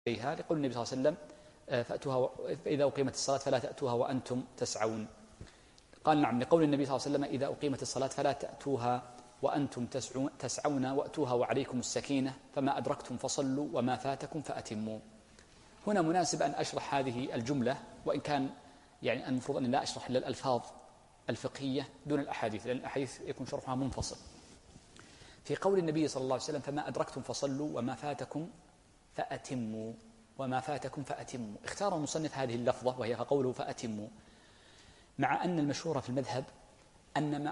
عليها لقول النبي صلى الله عليه وسلم فأتوها فإذا أقيمت الصلاة فلا تأتوها وأنتم تسعون. قال نعم لقول النبي صلى الله عليه وسلم إذا أقيمت الصلاة فلا تأتوها وأنتم تسعون وأتوها وعليكم السكينة فما أدركتم فصلوا وما فاتكم فأتموا. هنا مناسب أن أشرح هذه الجملة، وإن كان يعني المفروض أن لا أشرح إلا الألفاظ الفقهية دون الأحاديث، لأن الأحاديث يكون شرحها منفصل. في قول النبي صلى الله عليه وسلم فما أدركتم فصلوا وما فاتكم فأتموا، وما فاتكم فأتموا، اختار المصنف هذه اللفظة وهي قوله فأتموا، مع أن المشهور في المذهب أن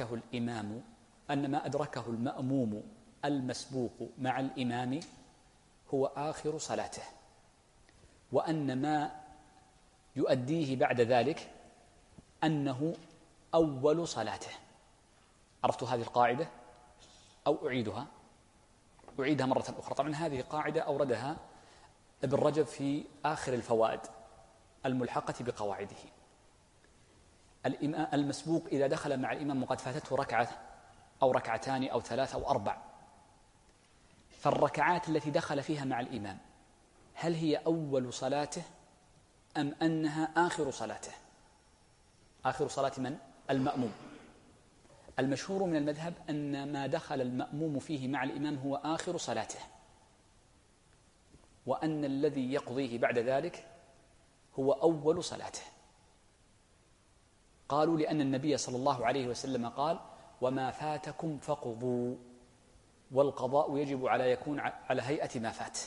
ما أدركه المأموم المسبوق مع الإمام هو آخر صلاته، وأن ما يؤديه بعد ذلك أنه أول صلاته. عرفتوا هذه القاعدة أو أعيدها مرة أخرى؟ طبعا هذه قاعدة أوردها ابن رجب في آخر الفوائد الملحقة بقواعده. المسبوق إذا دخل مع الإمام وقد فاتته ركعة أو ركعتان أو ثلاث أو أربع، فالركعات التي دخل فيها مع الإمام هل هي أول صلاته أم أنها آخر صلاته؟ آخر صلاة من؟ المأموم. المشهور من المذهب أن ما دخل المأموم فيه مع الإمام هو آخر صلاته، وأن الذي يقضيه بعد ذلك هو أول صلاته. قالوا لأن النبي صلى الله عليه وسلم قال وما فاتكم فقضوا، والقضاء يجب على يكون على هيئة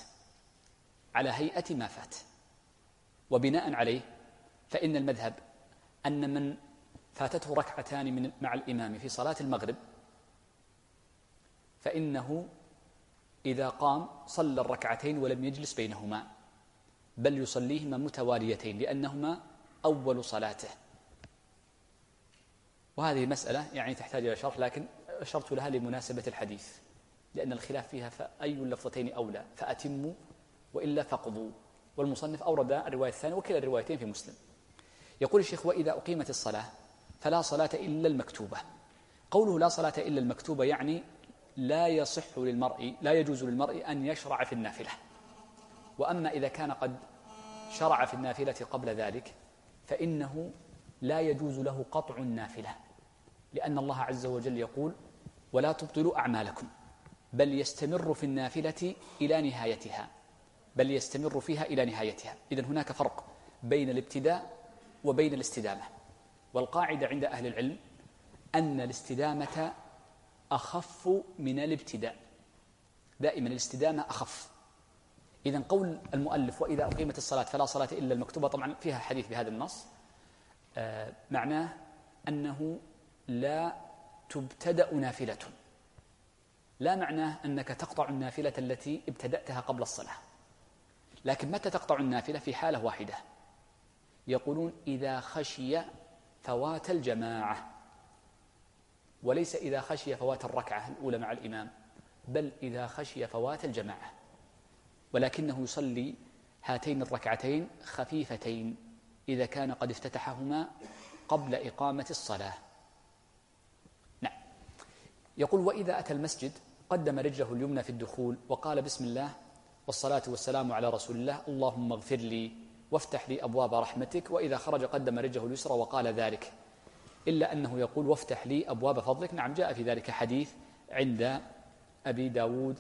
ما فات. وبناء عليه فإن المذهب أن من فاتته ركعتان مع الإمام في صلاة المغرب فإنه إذا قام صلى الركعتين ولم يجلس بينهما، بل يصليهما متواليتين لأنهما أول صلاته. وهذه مسألة يعني تحتاج إلى شرح، لكن أشرت لها لمناسبة الحديث، لأن الخلاف فيها فأي اللفظتين أولى، فأتموا وإلا فقضوا. والمصنف أورد الرواية الثانية وكلا الروايتين في مسلم. يقول الشيخ وإذا أقيمت الصلاة فلا صلاة إلا المكتوبة. قوله لا صلاة إلا المكتوبة يعني لا يجوز للمرء أن يشرع في النافلة. وأما إذا كان قد شرع في النافلة قبل ذلك فإنه لا يجوز له قطع النافلة، لأن الله عز وجل يقول ولا تبطلوا أعمالكم بل يستمر في النافلة إلى نهايتها، إذن هناك فرق بين الابتداء وبين الاستدامة. والقاعدة عند أهل العلم أن الاستدامة أخف من الابتداء، دائما الاستدامة أخف. إذن قول المؤلف وإذا أقيمت الصلاة فلا صلاة إلا المكتوبة، طبعا فيها حديث بهذا النص، معناه أنه لا تبتدأ نافلة، لا معناه أنك تقطع النافلة التي ابتدأتها قبل الصلاة، لكن متى تقطع النافلة؟ في حالة واحدة، يقولون إذا خشي فوات الجماعة، وليس إذا خشي فوات الركعة الأولى مع الإمام، بل إذا خشي فوات الجماعة، ولكنه يصلي هاتين الركعتين خفيفتين إذا كان قد افتتحهما قبل إقامة الصلاة. نعم. يقول وإذا أتى المسجد قدم رجله اليمنى في الدخول وقال بسم الله والصلاة والسلام على رسول الله اللهم اغفر لي وافتح لي أبواب رحمتك، وإذا خرج قدم رجله اليسرى وقال ذلك، إلا أنه يقول وافتح لي أبواب فضلك. نعم، جاء في ذلك حديث عند أبي داود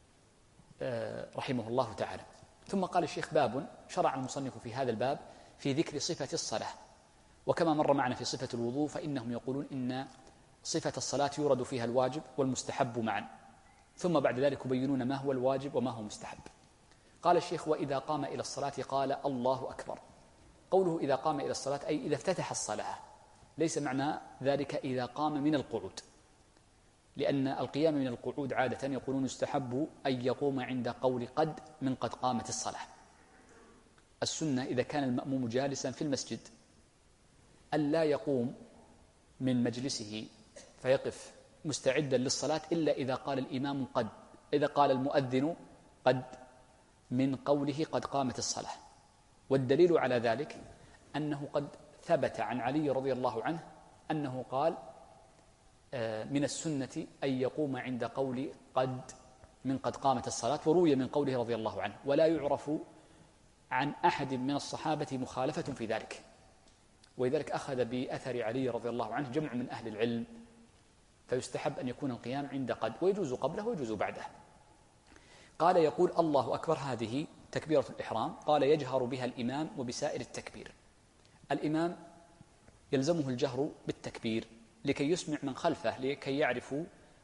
رحمه الله تعالى. ثم قال الشيخ باب، شرع المصنف في هذا الباب في ذكر صفة الصلاة. وكما مر معنا في صفة الوضوء فإنهم يقولون إن صفة الصلاة يورد فيها الواجب والمستحب معا، ثم بعد ذلك يبينون ما هو الواجب وما هو مستحب. قال الشيخ وإذا قام إلى الصلاة قال الله أكبر. قوله إذا قام إلى الصلاة أي إذا افتتح الصلاة، ليس معنى ذلك إذا قام من القعود، لأن القيام من القعود عادة يقولون يستحب أن يقوم عند قول قد من قد قامت الصلاة. السنة إذا كان المأموم جالسا في المسجد ألا يقوم من مجلسه فيقف مستعدا للصلاة إلا إذا قال الإمام قد، إذا قال المؤذن قد من قوله قد قامت الصلاة. والدليل على ذلك أنه قد ثبت عن علي رضي الله عنه أنه قال من السنة أن يقوم عند قول قد من قد قامت الصلاة، وروي من قوله رضي الله عنه: ولا يعرف عن أحد من الصحابة مخالفة في ذلك. ولذلك أخذ بأثر علي رضي الله عنه جمع من أهل العلم، فيستحب أن يكون القيام عند قد، ويجوز قبله ويجوز بعده. قال يقول: الله أكبر، هذه تكبيرة الإحرام. قال: يجهر بها الإمام وبسائر التكبير. الإمام يلزمه الجهر بالتكبير لكي يسمع من خلفه، لكي يعرفوا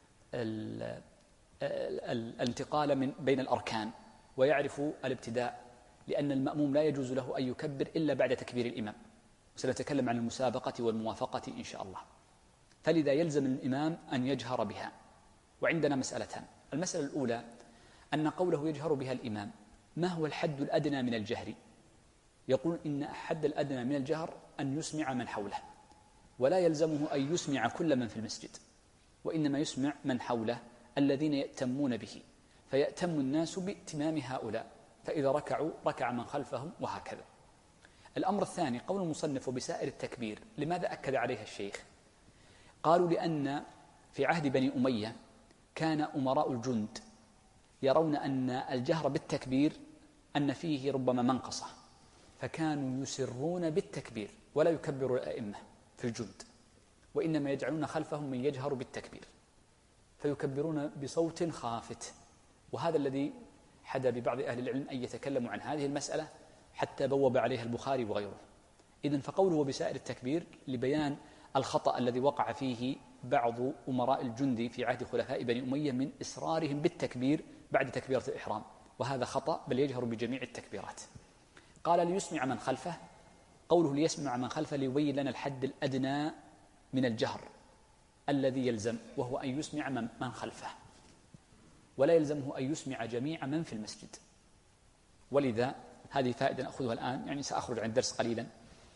الانتقال بين الأركان، ويعرفوا الابتداء، لأن المأموم لا يجوز له أن يكبر إلا بعد تكبير الإمام. سنتكلم عن المسابقة والموافقة إن شاء الله. فلذا يلزم الإمام أن يجهر بها. وعندنا مسألتان: المسألة الأولى أن قوله يجهر بها الإمام، ما هو الحد الأدنى من الجهر؟ يقول إن الحد الأدنى من الجهر أن يسمع من حوله، ولا يلزمه أن يسمع كل من في المسجد، وإنما يسمع من حوله الذين يأتمون به، فيأتم الناس بائتمام هؤلاء، فإذا ركعوا ركع من خلفهم، وهكذا. الأمر الثاني قول المصنف وبسائر التكبير، لماذا أكد عليها الشيخ؟ قالوا لأن في عهد بني أمية كان أمراء الجند يرون أن الجهر بالتكبير أن فيه ربما منقصة، فكانوا يسرون بالتكبير ولا يكبر الأئمة في الجند، وإنما يجعلون خلفهم من يجهر بالتكبير، فيكبرون بصوت خافت. وهذا الذي حدا ببعض أهل العلم أن يتكلموا عن هذه المسألة، حتى بوب عليها البخاري وغيره. إذن فقوله بسائر التكبير لبيان الخطأ الذي وقع فيه بعض أمراء الجند في عهد خلفاء بني أمية من إصرارهم بالتكبير بعد تكبيرة الإحرام، وهذا خطأ، بل يجهر بجميع التكبيرات. قال: ليسمع من خلفه. قوله ليسمع من خلفه ليبين لنا الحد الأدنى من الجهر الذي يلزم، وهو أن يسمع من خلفه، ولا يلزمه أن يسمع جميع من في المسجد. ولذا هذه فائدة نأخذها الآن، يعني سأخرج عن الدرس قليلا.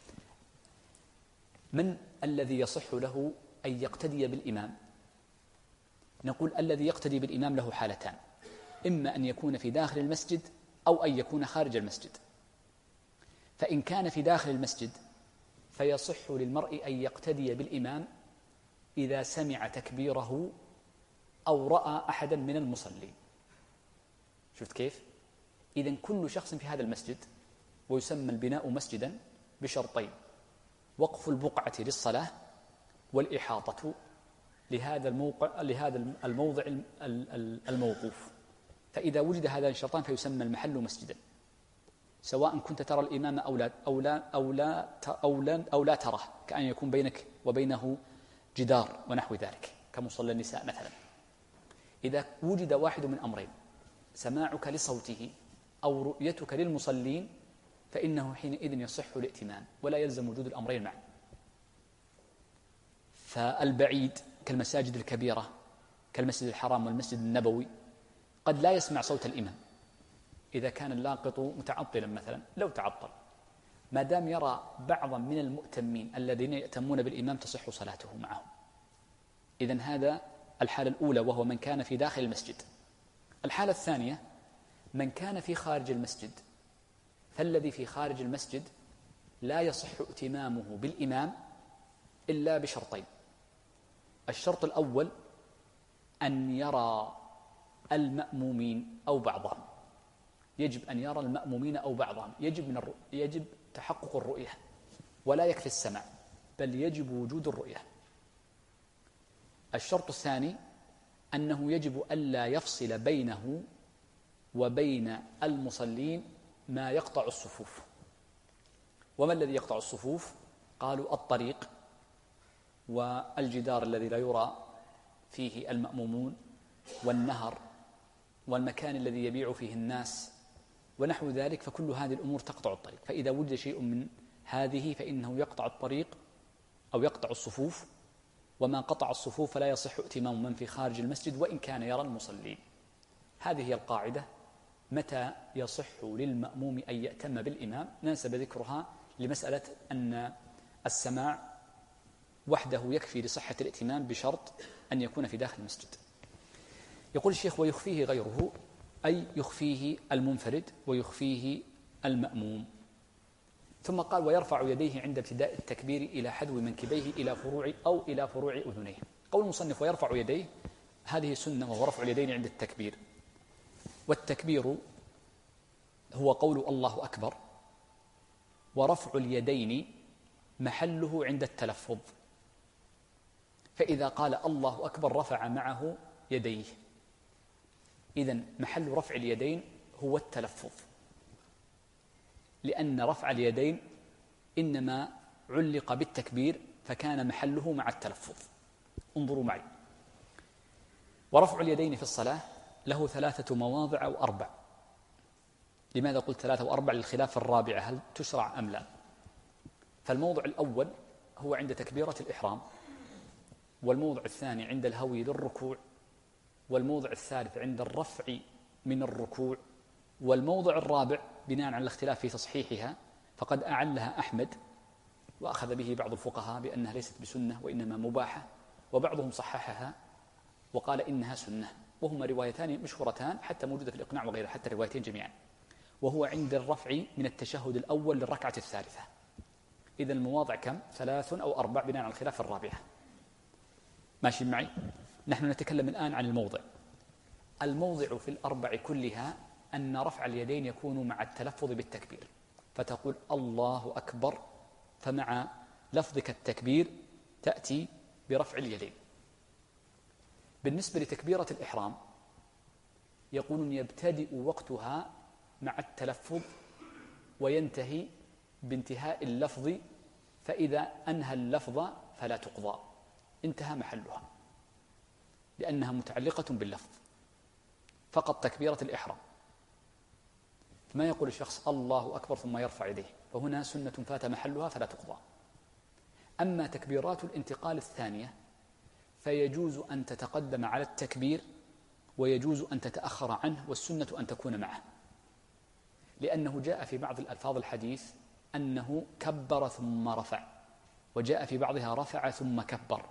من الذي يصح له أن يقتدي بالإمام؟ نقول الذي يقتدي بالإمام له حالتان: إما أن يكون في داخل المسجد أو أن يكون خارج المسجد. فإن كان في داخل المسجد فيصح للمرء أن يقتدي بالإمام إذا سمع تكبيره أو رأى أحدا من المصلين. شفت كيف؟ إذن كل شخص في هذا المسجد، ويسمى البناء مسجدا بشرطين: وقف البقعة للصلاة، والإحاطة لهذا الموضع الموقوف. فإذا وجد هذان الشرطان فيسمى المحل مسجدا، سواء كنت ترى الإمام أو لا تراه، كأن يكون بينك وبينه جدار ونحو ذلك، كمصلى النساء مثلا. إذا وجد واحد من أمرين: سماعك لصوته أو رؤيتك للمصلين، فإنه حينئذ يصح الائتمام، ولا يلزم وجود الأمرين معا. فالبعيد كالمساجد الكبيرة كالمسجد الحرام والمسجد النبوي قد لا يسمع صوت الإمام إذا كان اللاقط متعطلا مثلا، لو تعطل، ما دام يرى بعضا من المؤتمين الذين يأتمون بالإمام تصح صلاته معهم. إذن هذا الحالة الأولى، وهو من كان في داخل المسجد. الحالة الثانية من كان في خارج المسجد، فالذي في خارج المسجد لا يصح ائتمامه بالإمام إلا بشرطين: الشرط الأول أن يرى المأمومين أو بعضهم، يجب أن يرى المأمومين أو بعضهم، يجب تحقق الرؤية، ولا يكفي السمع، بل يجب وجود الرؤية. الشرط الثاني أنه يجب ألا يفصل بينه وبين المصلين ما يقطع الصفوف. وما الذي يقطع الصفوف؟ قالوا: الطريق، والجدار الذي لا يرى فيه المأمومون، والنهر، والمكان الذي يبيع فيه الناس، ونحو ذلك. فكل هذه الأمور تقطع الطريق، فإذا وجد شيء من هذه فإنه يقطع الطريق أو يقطع الصفوف، وما قطع الصفوف فلا يصح ائتمام من في خارج المسجد وإن كان يرى المصلين. هذه هي القاعدة. متى يصح للمأموم أن يأتم بالإمام؟ ننسب ذكرها لمسألة أن السماع وحده يكفي لصحة الائتمام بشرط أن يكون في داخل المسجد. يقول الشيخ: ويخفيه غيره، أي يخفيه المنفرد ويخفيه المأموم. ثم قال: ويرفع يديه عند ابتداء التكبير إلى حذو منكبيه إلى فروع أذنيه. قول المصنف ويرفع يديه، هذه سنة، وهو رفع اليدين عند التكبير. والتكبير هو قول الله أكبر، ورفع اليدين محله عند التلفظ، فإذا قال الله أكبر رفع معه يديه، إذن محل رفع اليدين هو التلفظ، لأن رفع اليدين إنما علق بالتكبير فكان محله مع التلفظ. انظروا معي، ورفع اليدين في الصلاة له 3 مواضع أو 4. لماذا قلت 3 و4؟ للخلاف الرابعة هل تشرع أم لا. فالموضع الأول هو عند تكبيرة الإحرام، والموضع الثاني عند الهوي للركوع، والموضع الثالث عند الرفع من الركوع، والموضع الرابع بناء على الاختلاف في تصحيحها فقد أعلها أحمد وأخذ به بعض الفقهاء بأنها ليست بسنة وإنما مباحة، وبعضهم صححها وقال إنها سنة، وهما روايتان مشهورتان حتى موجودة في الإقناع وغيره، حتى الروايتين جميعا، وهو عند الرفع من التشهد الأول للركعة الثالثة. إذن المواضع كم؟ 3 أو 4 بناء على الخلاف الرابعة. ماشي معي؟ نحن نتكلم الآن عن الموضع في ال4 كلها أن رفع اليدين يكون مع التلفظ بالتكبير، فتقول الله أكبر، فمع لفظك التكبير تأتي برفع اليدين. بالنسبة لتكبيرة الإحرام يقولون يبتدئ وقتها مع التلفظ وينتهي بانتهاء اللفظ، فإذا أنهى اللفظ فلا تقضى، انتهى محلها، لأنها متعلقة باللفظ. فقط تكبيرة الإحرام، ما يقول الشخص الله أكبر ثم يرفع يديه، فهنا سنة فات محلها فلا تقضى. أما تكبيرات الانتقال الثانية فيجوز أن تتقدم على التكبير ويجوز أن تتأخر عنه، والسنة أن تكون معه، لأنه جاء في بعض الألفاظ الحديث أنه كبر ثم رفع، وجاء في بعضها رفع ثم كبر،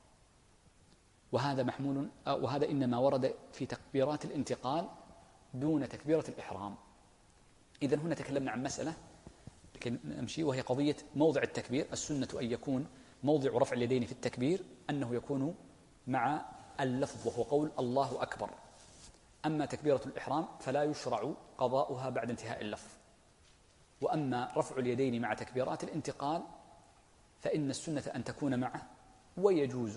وهذا إنما ورد في تكبيرات الانتقال دون تكبيرة الإحرام. إذن هنا تكلمنا عن مسألة لكن نمشي، وهي قضية موضع التكبير. السنة أن يكون موضع رفع اليدين في التكبير أنه يكون مع اللفظ وهو قول الله أكبر. أما تكبيرة الإحرام فلا يشرع قضاؤها بعد انتهاء اللفظ. وأما رفع اليدين مع تكبيرات الانتقال فإن السنة أن تكون معه، ويجوز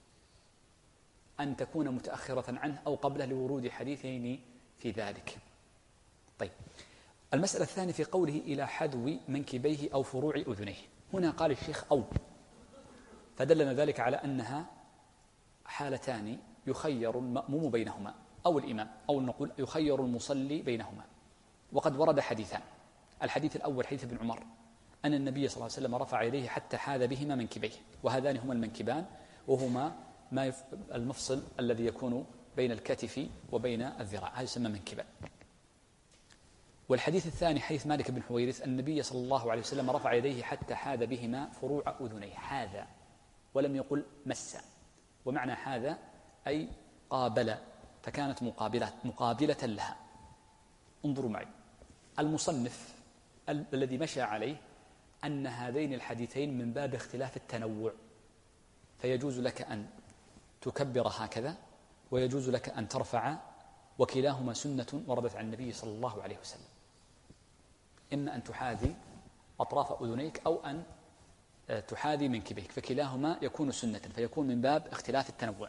أن تكون متأخرة عنه أو قبله لورود حديثين في ذلك. طيب، المسألة الثانية في قوله إلى حذو منكبيه أو فروع أذنيه. هنا قال الشيخ أو، فدلنا ذلك على أنها حالتان يخير المأموم بينهما أو الإمام، أو نقول يخير المصلي بينهما. وقد ورد حديثان، الحديث الأول حديث ابن عمر أن النبي صلى الله عليه وسلم رفع يديه حتى حاذ بهما منكبيه، وهذان هما المنكبان، وهما المفصل الذي يكون بين الكتف وبين الذراع، هذا يسمى منكبا. والحديث الثاني حديث مالك بن حويرث أن النبي صلى الله عليه وسلم رفع يديه حتى حاذ بهما فروع أذنيه، حاذ ولم يقل مس، ومعنى حاذ أي قابل، فكانت مقابلة لها. انظروا معي، المصنف الذي مشى عليه أن هذين الحديثين من باب اختلاف التنوع، فيجوز لك أن تكبر هكذا ويجوز لك أن ترفع، وكلاهما سنة وردت عن النبي صلى الله عليه وسلم، إما أن تحاذي أطراف أذنيك أو أن تحاذي منكبيك، فكلاهما يكون سنة، فيكون من باب اختلاف التنوع.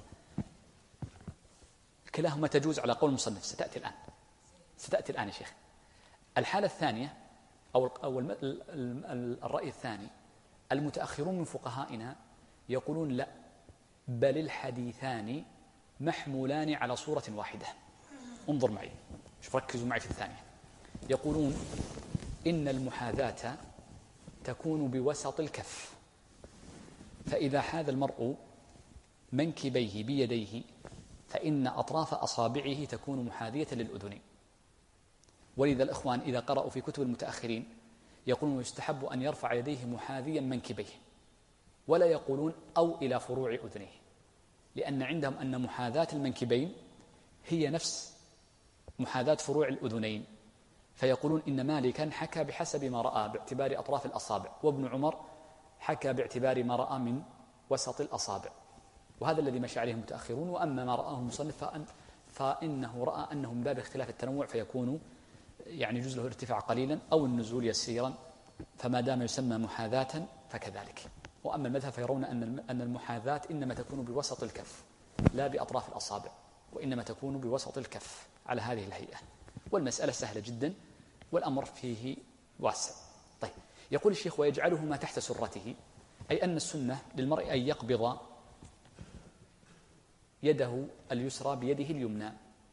كلاهما تجوز على قول المصنف، ستأتي الآن يا شيخ. الحالة الثانية أو الرأي الثاني، المتأخرون من فقهائنا يقولون لا، بل الحديثان محمولان على صورة واحدة. انظر معي، ركزوا معي في الثانية. يقولون إن المحاذاة تكون بوسط الكف، فإذا حاذ المرء منكبيه بيديه فإن أطراف أصابعه تكون محاذية للأذنين. ولذا الإخوان إذا قرأوا في كتب المتأخرين يقولون يستحب أن يرفع يديه محاذيا منكبيه، ولا يقولون أو إلى فروع أذنيه، لأن عندهم أن محاذاة المنكبين هي نفس محاذاة فروع الأذنين، فيقولون إن مالكا حكى بحسب ما رأى باعتبار أطراف الأصابع، وابن عمر حكى باعتبار ما رأى من وسط الأصابع، وهذا الذي مشى عليه المتأخرون. وأما ما رآه المصنف فإنه رأى أنه من باب اختلاف التنوع فيكون يعني يجوز له الارتفاع قليلا أو النزول يسيرا، فما دام يسمى محاذاة فكذلك. وأما المذهب فيرون أن المحاذاة إنما تكون بوسط الكف لا بأطراف الأصابع، وإنما تكون بوسط الكف على هذه الهيئة. والمسألة سهلة جدا والأمر فيه واسع. طيب، يقول الشيخ: ويجعله ما تحت سرته، أي أن السنة للمرء أن يقبض يده اليسرى بيده اليمنى،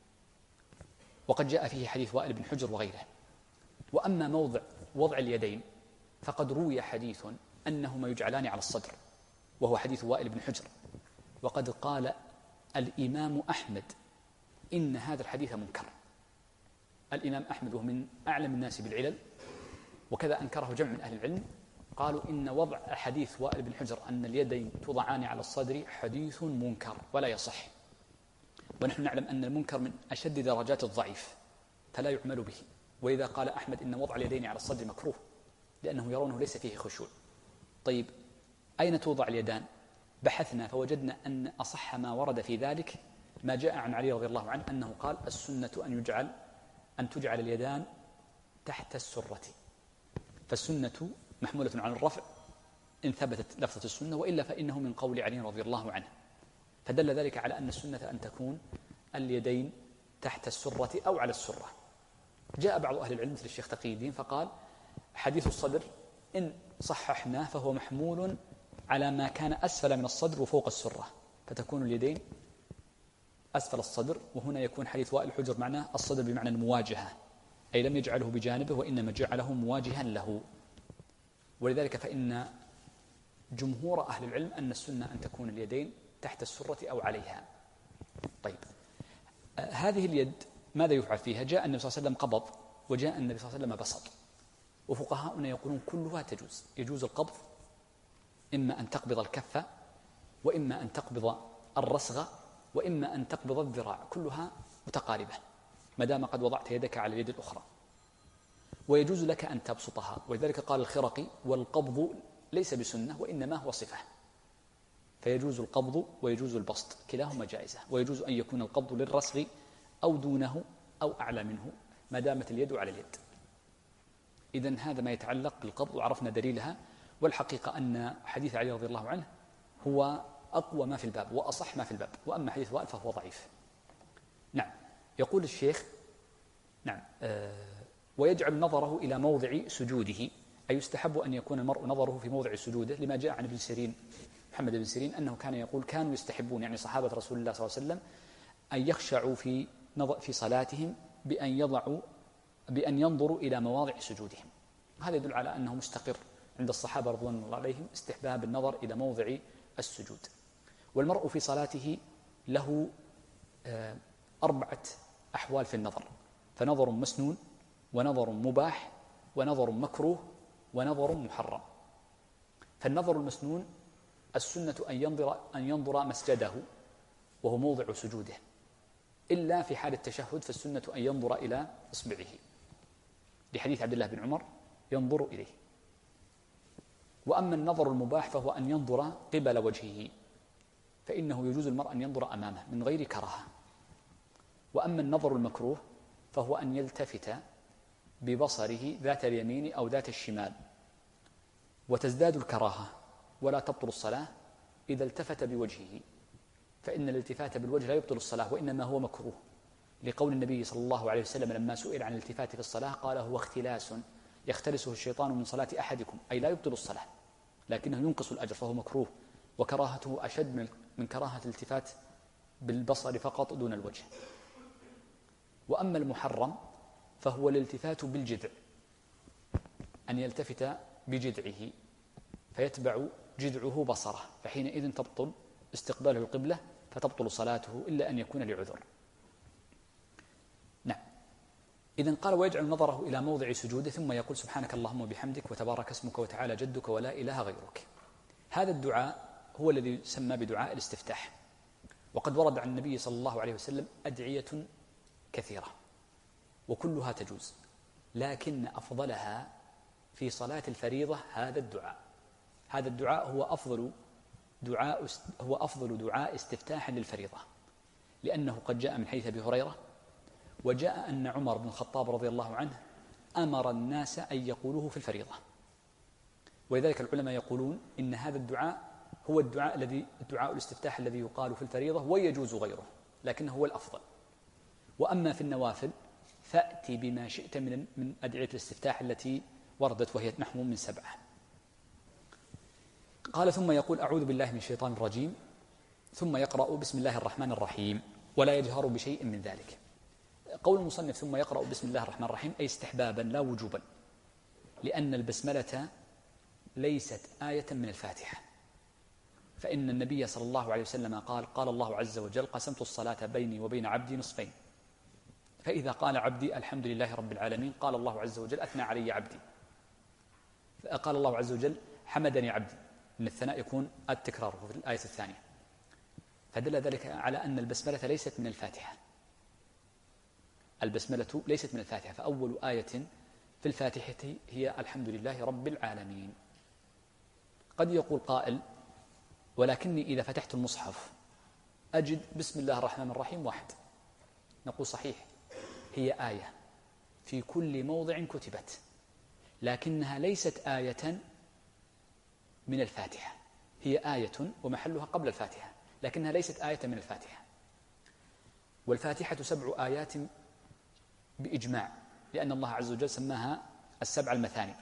وقد جاء فيه حديث وائل بن حجر وغيره. وأما موضع وضع اليدين فقد روي حديث أنهما يجعلان على الصدر، وهو حديث وائل بن حجر، وقد قال الإمام أحمد إن هذا الحديث منكر. الإمام أحمد وهو من أعلم الناس بالعلل، وكذا أنكره جمع من أهل العلم، قالوا إن وضع حديث وائل بن حجر أن اليدين توضعان على الصدر حديث منكر ولا يصح. ونحن نعلم أن المنكر من أشد درجات الضعيف فلا يعمل به. وإذا قال أحمد إن وضع اليدين على الصدر مكروه لأنه يرونه ليس فيه خشوع. طيب، أين توضع اليدان؟ بحثنا فوجدنا أن أصح ما ورد في ذلك ما جاء عن علي رضي الله عنه أنه قال: السنة أن تجعل اليدان تحت السرة. فالسنة محمولة على الرفع إن ثبتت لفظة السنة، وإلا فإنه من قول علي رضي الله عنه. فدل ذلك على أن السنة أن تكون اليدين تحت السرة أو على السرة. جاء بعض أهل العلم مثل الشيخ تقي الدين فقال: حديث الصدر إن صححناه فهو محمول على ما كان أسفل من الصدر وفوق السرة، فتكون اليدين أسفل الصدر. وهنا يكون حديث وائل الحجر معناه الصدر بمعنى المواجهة، أي لم يجعله بجانبه وإنما جعله مواجها له. ولذلك فإن جمهور أهل العلم أن السنة أن تكون اليدين تحت السرة أو عليها. طيب، هذه اليد ماذا يفعل فيها؟ جاء النبي صلى الله عليه وسلم قبض، وجاء النبي صلى الله عليه وسلم بسط. وفقهاؤنا يقولون كلها تجوز. يجوز القبض، إما أن تقبض الكفة، وإما أن تقبض الرسغ، وإما أن تقبض الذراع، كلها متقاربة ما دام قد وضعت يدك على اليد الأخرى. ويجوز لك أن تبسطها، ولذلك قال الخرقي: والقبض ليس بسنة وإنما هو صفة. فيجوز القبض ويجوز البسط، كلاهما جائزة. ويجوز أن يكون القبض للرسغ أو دونه أو أعلى منه ما دامت اليد على اليد. إذن هذا ما يتعلق بالقبض، وعرفنا دليلها. والحقيقة أن حديث علي رضي الله عنه هو أقوى ما في الباب وأصح ما في الباب، وأما حديث وائل فهو ضعيف. نعم. يقول الشيخ: نعم، ويجعل نظره إلى موضع سجوده، أي يستحب أن يكون المرء نظره في موضع سجوده، لما جاء عن ابن سيرين محمد بن سيرين أنه كان يقول: كانوا يستحبون، يعني صحابة رسول الله صلى الله عليه وسلم، أن يخشعوا في صلاتهم بأن ينظروا إلى مواضع سجودهم. هذا يدل على أنه مستقر عند الصحابة رضوان الله عليهم استحباب النظر إلى موضع السجود. والمرء في صلاته له 4 أحوال في النظر: فنظر مسنون، ونظر مباح، ونظر مكروه، ونظر محرم. فالنظر المسنون السنة أن ينظر مسجده وهو موضع سجوده، إلا في حال التشهد فالسنة أن ينظر إلى إصبعه، لحديث عبد الله بن عمر: ينظر إليه. وأما النظر المباح فهو أن ينظر قبل وجهه، فإنه يجوز المرء أن ينظر أمامه من غير كراهة. وأما النظر المكروه فهو أن يلتفت ببصره ذات اليمين أو ذات الشمال، وتزداد الكراهة ولا تبطل الصلاة إذا التفت بوجهه، فإن الالتفات بالوجه لا يبطل الصلاة وإنما هو مكروه، لقول النبي صلى الله عليه وسلم لما سئل عن الالتفات في الصلاة قال: هو اختلاس يختلسه الشيطان من صلاة أحدكم، أي لا يبطل الصلاة لكنه ينقص الأجر، فهو مكروه، وكراهته أشد من كراهة الالتفات بالبصر فقط دون الوجه. وأما المحرم فهو الالتفات بالجذع، أن يلتفت بجذعه فيتبع جذعه بصره، فحينئذ تبطل استقباله القبلة، فتبطل صلاته إلا أن يكون لعذر. نعم. إذن قال: ويجعل نظره إلى موضع سجوده، ثم يقول: سبحانك اللهم وبحمدك وتبارك اسمك وتعالى جدك ولا إله غيرك. هذا الدعاء هو الذي يسمى بدعاء الاستفتاح. وقد ورد عن النبي صلى الله عليه وسلم أدعية كثيرة وكلها تجوز، لكن أفضلها في صلاة الفريضة هذا الدعاء. هذا الدعاء هو أفضل دعاء استفتاح للفريضة، لأنه قد جاء من حديث أبي هريرة، وجاء أن عمر بن الخطاب رضي الله عنه أمر الناس أن يقولوه في الفريضة. ولذلك العلماء يقولون إن هذا الدعاء هو دعاء الاستفتاح الذي يقال في الفريضة ويجوز غيره، لكنه هو الأفضل. وأما في النوافل فأتي بما شئت من أدعية الاستفتاح التي وردت، وهي نحو من 7. قال ثم يقول أعوذ بالله من الشيطان الرجيم، ثم يقرأ بسم الله الرحمن الرحيم ولا يجهر بشيء من ذلك. قول المصنف ثم يقرأ بسم الله الرحمن الرحيم أي استحبابا لا وجوبا، لأن البسملة ليست آية من الفاتحة، فإن النبي صلى الله عليه وسلم قال الله عز وجل قسمت الصلاة بيني وبين عبدي نصفين، فإذا قال عبدي الحمد لله رب العالمين قال الله عز وجل أثنى علي عبدي، قال الله عز وجل حمدني عبدي، إن الثناء يكون التكرار في الآية الثانية، فدل ذلك على أن البسملة ليست من الفاتحة. البسملة ليست من الفاتحة، فأول آية في الفاتحة هي الحمد لله رب العالمين. قد يقول قائل ولكني إذا فتحت المصحف أجد بسم الله الرحمن الرحيم واحد. نقول صحيح، هي آية في كل موضع كتبت، لكنها ليست آية من الفاتحة، هي آية ومحلها قبل الفاتحة، لكنها ليست آية من الفاتحة. والفاتحة 7 آيات بإجماع، لأن الله عز وجل سماها 7 المثاني.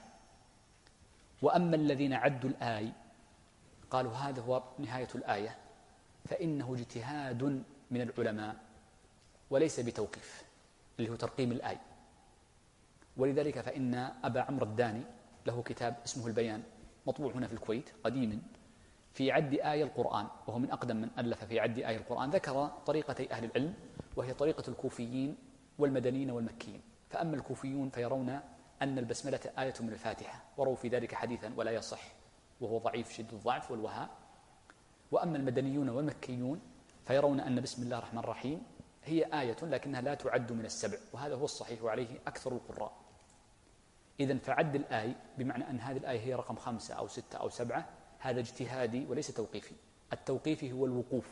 وأما الذين عدوا الآي قالوا هذا هو نهاية الآية، فإنه اجتهاد من العلماء وليس بتوقيف، اللي هو ترقيم الآي. ولذلك فإن أبا عمرو الداني له كتاب اسمه البيان مطبوع هنا في الكويت قديما في عد آية القرآن، وهو من أقدم من ألف في عد آية القرآن. ذكر طريقتي أهل العلم، وهي طريقة الكوفيين والمدنيين والمكيين. فأما الكوفيون فيرون أن البسملة آية من الفاتحة، وروا في ذلك حديثا ولا يصح، وهو ضعيف شد الضعف والوهاء. وأما المدنيون والمكيون فيرون أن بسم الله الرحمن الرحيم هي آية لكنها لا تعد من 7، وهذا هو الصحيح وعليه أكثر القراء. إذن فعد الآية بمعنى أن هذه الآية هي رقم 5 أو 6 أو 7، هذا اجتهادي وليس توقيفي. التوقيفي هو الوقوف،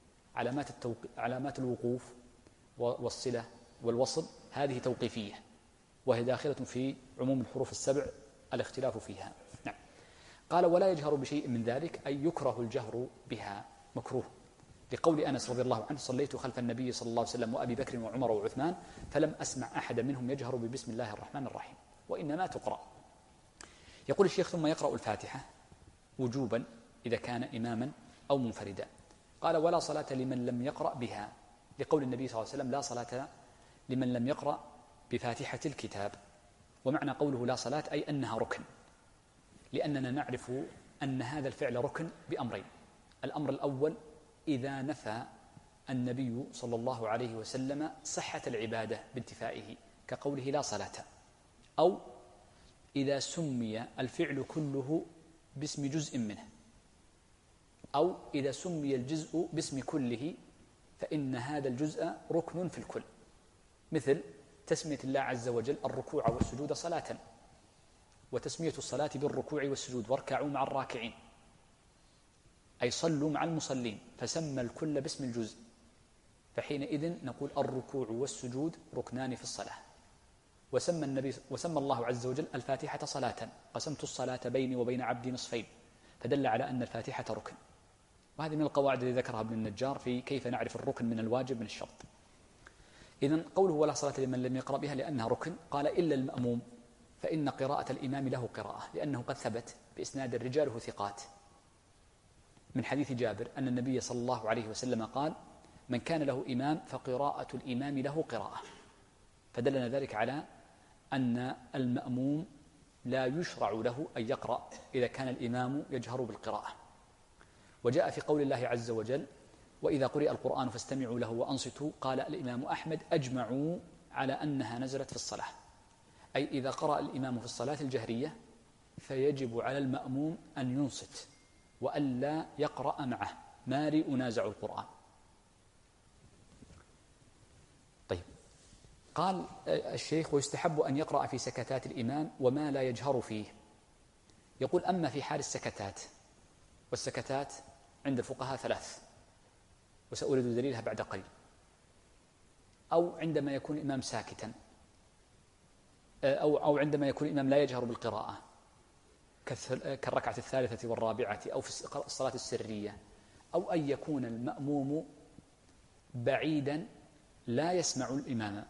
علامات الوقوف والصلة والوصل هذه توقيفية، وهي داخلة في عموم الحروف 7 الاختلاف فيها. نعم. قال ولا يجهر بشيء من ذلك، أي يكره الجهر بها، مكروه، لقول أنس رضي الله عنه صليت خلف النبي صلى الله عليه وسلم وأبي بكر وعمر وعثمان فلم أسمع أحد منهم يجهر ببسم الله الرحمن الرحيم، وإنما تقرأ. يقول الشيخ ثم يقرأ الفاتحة وجوبا إذا كان إماما أو منفردا. قال ولا صلاة لمن لم يقرأ بها، لقول النبي صلى الله عليه وسلم لا صلاة لمن لم يقرأ بفاتحة الكتاب. ومعنى قوله لا صلاة أي أنها ركن، لأننا نعرف أن هذا الفعل ركن بأمرين. الأمر الأول إذا نفى النبي صلى الله عليه وسلم صحة العبادة بانتفائه كقوله لا صلاة، أو إذا سمي الفعل كله باسم جزء منه، أو إذا سمي الجزء باسم كله فإن هذا الجزء ركن في الكل، مثل تسمية الله عز وجل الركوع والسجود صلاة، وتسمية الصلاة بالركوع والسجود واركعوا مع الراكعين، أي صلوا مع المصلين، فسمى الكل باسم الجزء، فحينئذ نقول الركوع والسجود ركنان في الصلاة. وسمى الله عز وجل الفاتحة صلاة، قسمت الصلاة بيني وبين عبدي نصفين، فدل على أن الفاتحة ركن. وهذه من القواعد التي ذكرها ابن النجار في كيف نعرف الركن من الواجب من الشرط. إذن قوله ولا صلاة لمن لم يقرأ بها لأنها ركن، قال إلا المأموم فإن قراءة الإمام له قراءة، لأنه قد ثبت بإسناد الرجال ثقات من حديث جابر أن النبي صلى الله عليه وسلم قال من كان له إمام فقراءة الإمام له قراءة، فدلنا ذلك على أن المأموم لا يشرع له أن يقرأ إذا كان الإمام يجهر بالقراءة. وجاء في قول الله عز وجل وإذا قرئ القرآن فاستمعوا له وأنصتوا، قال الإمام أحمد أجمعوا على أنها نزلت في الصلاة، أي إذا قرأ الإمام في الصلاة الجهرية فيجب على المأموم أن ينصت وألا يقرأ معه ما لأنازع القرآن. طيب، قال الشيخ ويستحب أن يقرأ في سكتات الإمام وما لا يجهر فيه. يقول أما في حال السكتات، والسكتات عند الفقهاء 3 وسأورد دليلها بعد قليل. أو عندما يكون الإمام ساكتا، أو عندما يكون الإمام لا يجهر بالقراءة كالركعة الثالثة والرابعة أو في الصلاة السرية، أو أن يكون المأموم بعيدا لا يسمع الإمام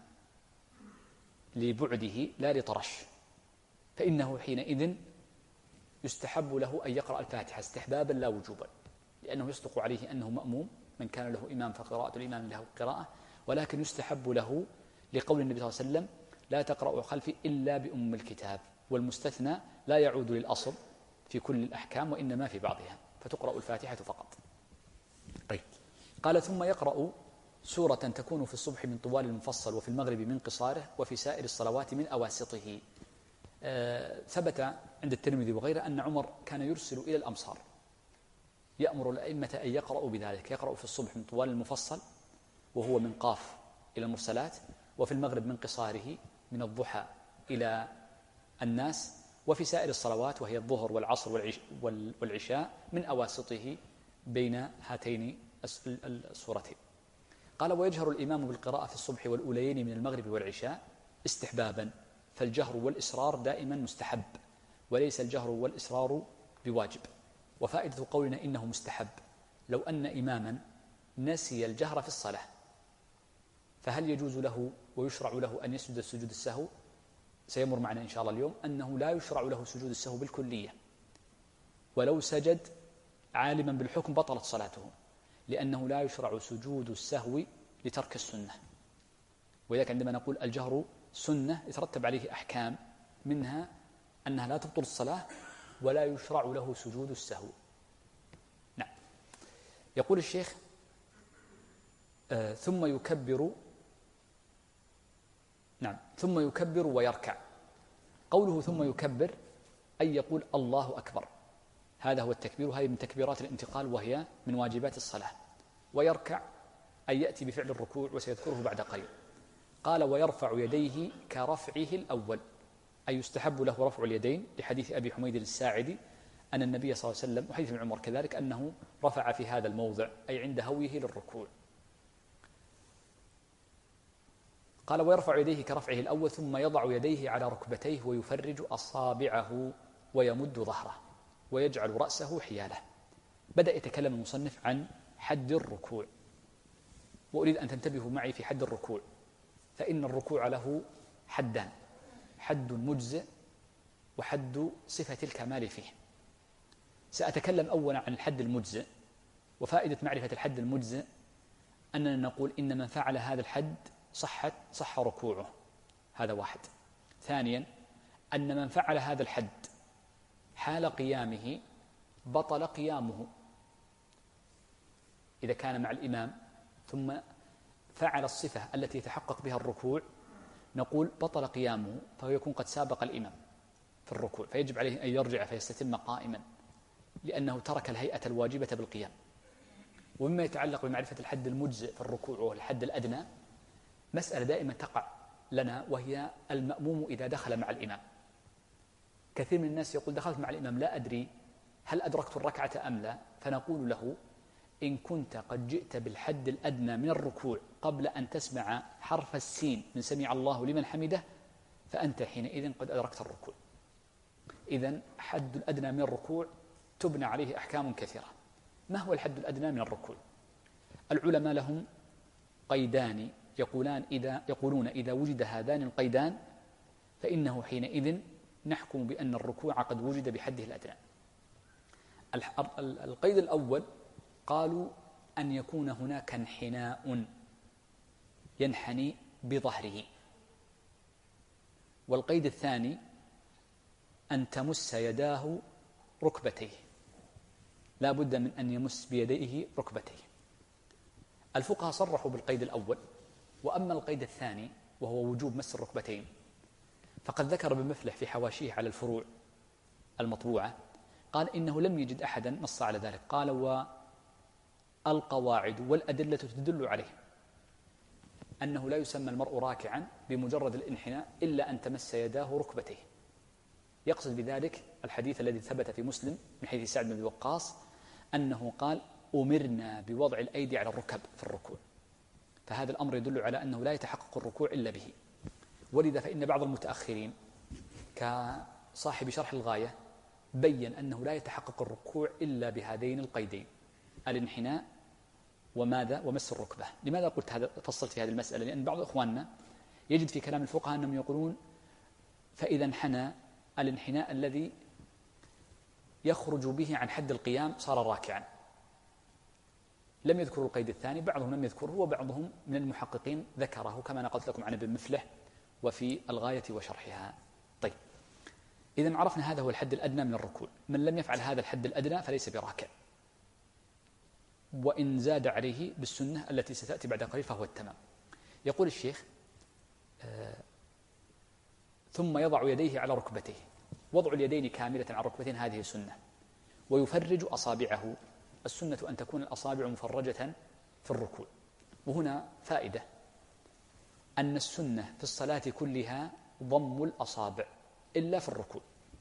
لبعده لا لطرش، فإنه حينئذ يستحب له أن يقرأ الفاتحة استحبابا لا وجوبا، لأنه يصدق عليه أنه مأموم، من كان له إمام فقراءة الإمام له قراءة، ولكن يستحب له لقول النبي صلى الله عليه وسلم لا تقرأ خلفي إلا بأم الكتاب، والمستثنى لا يعود للأصل في كل الأحكام وإنما في بعضها، فتقرأ الفاتحة فقط. طيب، قال ثم يقرأ سورة تكون في الصبح من طوال المفصل وفي المغرب من قصاره وفي سائر الصلوات من أواسطه. ثبت عند الترمذي وغيره أن عمر كان يرسل إلى الأمصار يأمر الأئمة أن يقرأوا بذلك، يقرأ في الصبح من طوال المفصل وهو من قاف إلى المرسلات، وفي المغرب من قصاره من الضحى إلى الناس، وفي سائر الصلوات وهي الظهر والعصر والعشاء من أواسطه بين هاتين السورتين. قال ويجهر الإمام بالقراءة في الصبح والأوليين من المغرب والعشاء استحبابا، فالجهر والإسرار دائما مستحب، وليس الجهر والإسرار بواجب. وفائدة قولنا إنه مستحب، لو أن إماما نسي الجهر في الصلاة فهل يجوز له ويشرع له أن يسجد سجود السهو؟ سيمر معنا إن شاء الله اليوم أنه لا يشرع له سجود السهو بالكلية، ولو سجد عالما بالحكم بطلت صلاته، لأنه لا يشرع سجود السهو لترك السنة. ولذلك عندما نقول الجهر سنة يترتب عليه أحكام، منها أنها لا تبطل الصلاة ولا يشرع له سجود السهو. نعم. يقول الشيخ ثم يكبر ويركع. قوله ثم يكبر أي يقول الله أكبر، هذا هو التكبير، هذه من تكبيرات الانتقال وهي من واجبات الصلاة. ويركع أي يأتي بفعل الركوع وسيذكره بعد قليل. قال ويرفع يديه كرفعه الأول، أي يستحب له رفع اليدين، لحديث أبي حميد الساعدي أن النبي صلى الله عليه وسلم وحديث ابن عمر كذلك أنه رفع في هذا الموضع أي عند هويه للركوع. قال ويرفع يديه كرفعه الأول ثم يضع يديه على ركبتيه ويفرج أصابعه ويمد ظهره ويجعل رأسه حياله. بدأ يتكلم المصنف عن حد الركوع، وأريد أن تنتبهوا معي في حد الركوع، فإن الركوع له حدان، حد مجزئ وحد صفة الكمال فيه. سأتكلم أولا عن الحد المجزئ، وفائدة معرفة الحد المجزئ أننا نقول إن من فعل هذا الحد صح ركوعه، هذا واحد. ثانيا أن من فعل هذا الحد حال قيامه بطل قيامه، إذا كان مع الإمام ثم فعل الصفة التي يتحقق بها الركوع نقول بطل قيامه، فهو يكون قد سابق الإمام في الركوع، فيجب عليه أن يرجع فيستتم قائما لأنه ترك الهيئة الواجبة بالقيام. ومما يتعلق بمعرفة الحد المجزئ في الركوع والحد الأدنى مسألة دائما تقع لنا، وهي المأموم إذا دخل مع الإمام. كثير من الناس يقول دخلت مع الإمام لا أدري هل أدركت الركعة أم لا، فنقول له إن كنت قد جئت بالحد الأدنى من الركوع قبل أن تسمع حرف السين من سمع الله لمن حمده فأنت حينئذ قد أدركت الركوع. إذن حد الأدنى من الركوع تبنى عليه أحكام كثيرة. ما هو الحد الأدنى من الركوع؟ العلماء لهم قيدان، يقولون إذا وجد هذان القيدان فإنه حينئذ نحكم بأن الركوع قد وجد بحده الأدنى. القيد الأول قالوا أن يكون هناك انحناء ينحني بظهره، والقيد الثاني أن تمس يداه ركبتيه، لا بد من أن يمس بيديه ركبتيه. الفقهاء صرحوا بالقيد الأول، وأما القيد الثاني وهو وجوب مس الركبتين فقد ذكر ابن مفلح في حواشيه على الفروع المطبوعة قال إنه لم يجد أحدا نص على ذلك، قال والقواعد والأدلة تدل عليه أنه لا يسمى المرء راكعا بمجرد الانحناء إلا أن تمس يداه ركبتيه. يقصد بذلك الحديث الذي ثبت في مسلم من حديث سعد بن أبي وقاص أنه قال أمرنا بوضع الأيدي على الركب في الركوع، فهذا الأمر يدل على أنه لا يتحقق الركوع إلا به. ولذا فإن بعض المتأخرين كصاحب شرح الغاية بين أنه لا يتحقق الركوع إلا بهذين القيدين: الانحناء وماذا؟ ومس الركبة. لماذا قلت هذا، فصلت في هذه المسألة؟ لأن بعض إخواننا يجد في كلام الفقهاء أنهم يقولون فإذا انحنى الانحناء الذي يخرج به عن حد القيام صار راكعا. لم يذكروا القيد الثاني، بعضهم لم يذكره وبعضهم من المحققين ذكره كما نقلت لكم عن ابن مفلح وفي الغاية وشرحها. طيب، إذن عرفنا هذا هو الحد الأدنى من الركوع. من لم يفعل هذا الحد الأدنى فليس براكع، وإن زاد عليه بالسنة التي ستأتي بعد قليل فهو التمام. يقول الشيخ: ثم يضع يديه على ركبتيه. وضع اليدين كاملة على الركبتين هذه سنة، ويفرج أصابعه. السنة أن تكون الأصابع مفرجة في الركوع. وهنا فائدة، أن السنة في الصلاة كلها ضم الأصابع إلا في الركوع.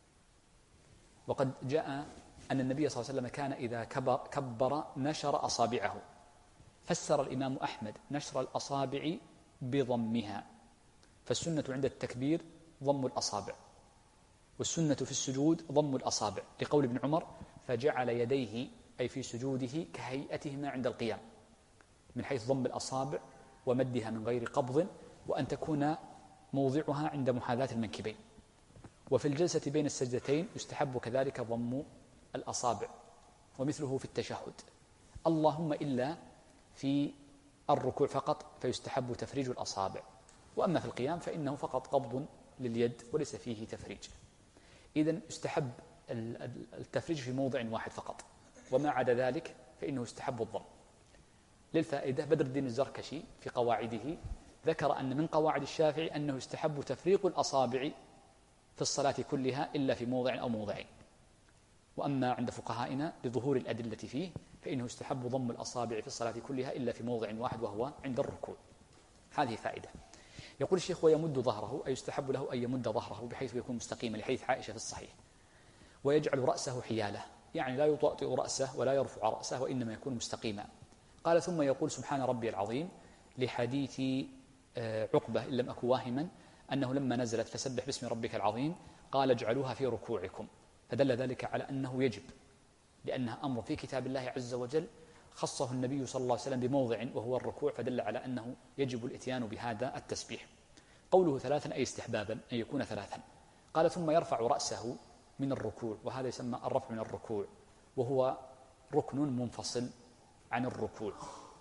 وقد جاء أن النبي صلى الله عليه وسلم كان إذا كبر نشر أصابعه. فسر الإمام أحمد نشر الأصابع بضمها. فالسنة عند التكبير ضم الأصابع، والسنة في السجود ضم الأصابع، لقول ابن عمر: فجعل يديه أي في سجوده كهيئتهما عند القيام، من حيث ضم الأصابع ومدها من غير قبض، وأن تكون موضعها عند محاذاة المنكبين. وفي الجلسة بين السجدتين يستحب كذلك ضم الأصابع، ومثله في التشهد. اللهم إلا في الركوع فقط فيستحب تفريج الأصابع، وأما في القيام فإنه فقط قبض لليد وليس فيه تفريج. إذن يستحب التفريج في موضع واحد فقط، وما عدا ذلك فإنه يستحب الضم. للفائدة، بدر الدين الزركشي في قواعده ذكر أن من قواعد الشافعي أنه يستحب تفريق الأصابع في الصلاة كلها إلا في موضع أو موضعين. وأما عند فقهائنا لظهور الأدلة فيه فإنه يستحب ضم الأصابع في الصلاة كلها إلا في موضع واحد وهو عند الركوع. هذه فائدة. يقول الشيخ: ويمد ظهره، أي يستحب له أن يمد ظهره بحيث يكون مستقيما، لحديث عائشة في الصحيح. ويجعل رأسه حياله، يعني لا يطأطئ رأسه ولا يرفع رأسه، وإنما يكون مستقيما. قال: ثم يقول سبحان ربي العظيم، لحديث عقبة إن لم أكن واهما أنه لما نزلت فسبح باسم ربك العظيم قال: اجعلوها في ركوعكم. فدل ذلك على أنه يجب، لأنها أمر في كتاب الله عز وجل خصه النبي صلى الله عليه وسلم بموضع وهو الركوع، فدل على أنه يجب الإتيان بهذا التسبيح. قوله ثلاثا أي استحبابا أن يكون ثلاثا. قال: ثم يرفع رأسه من الركوع، وهذا يسمى الرفع من الركوع، وهو ركن منفصل عن الركوع،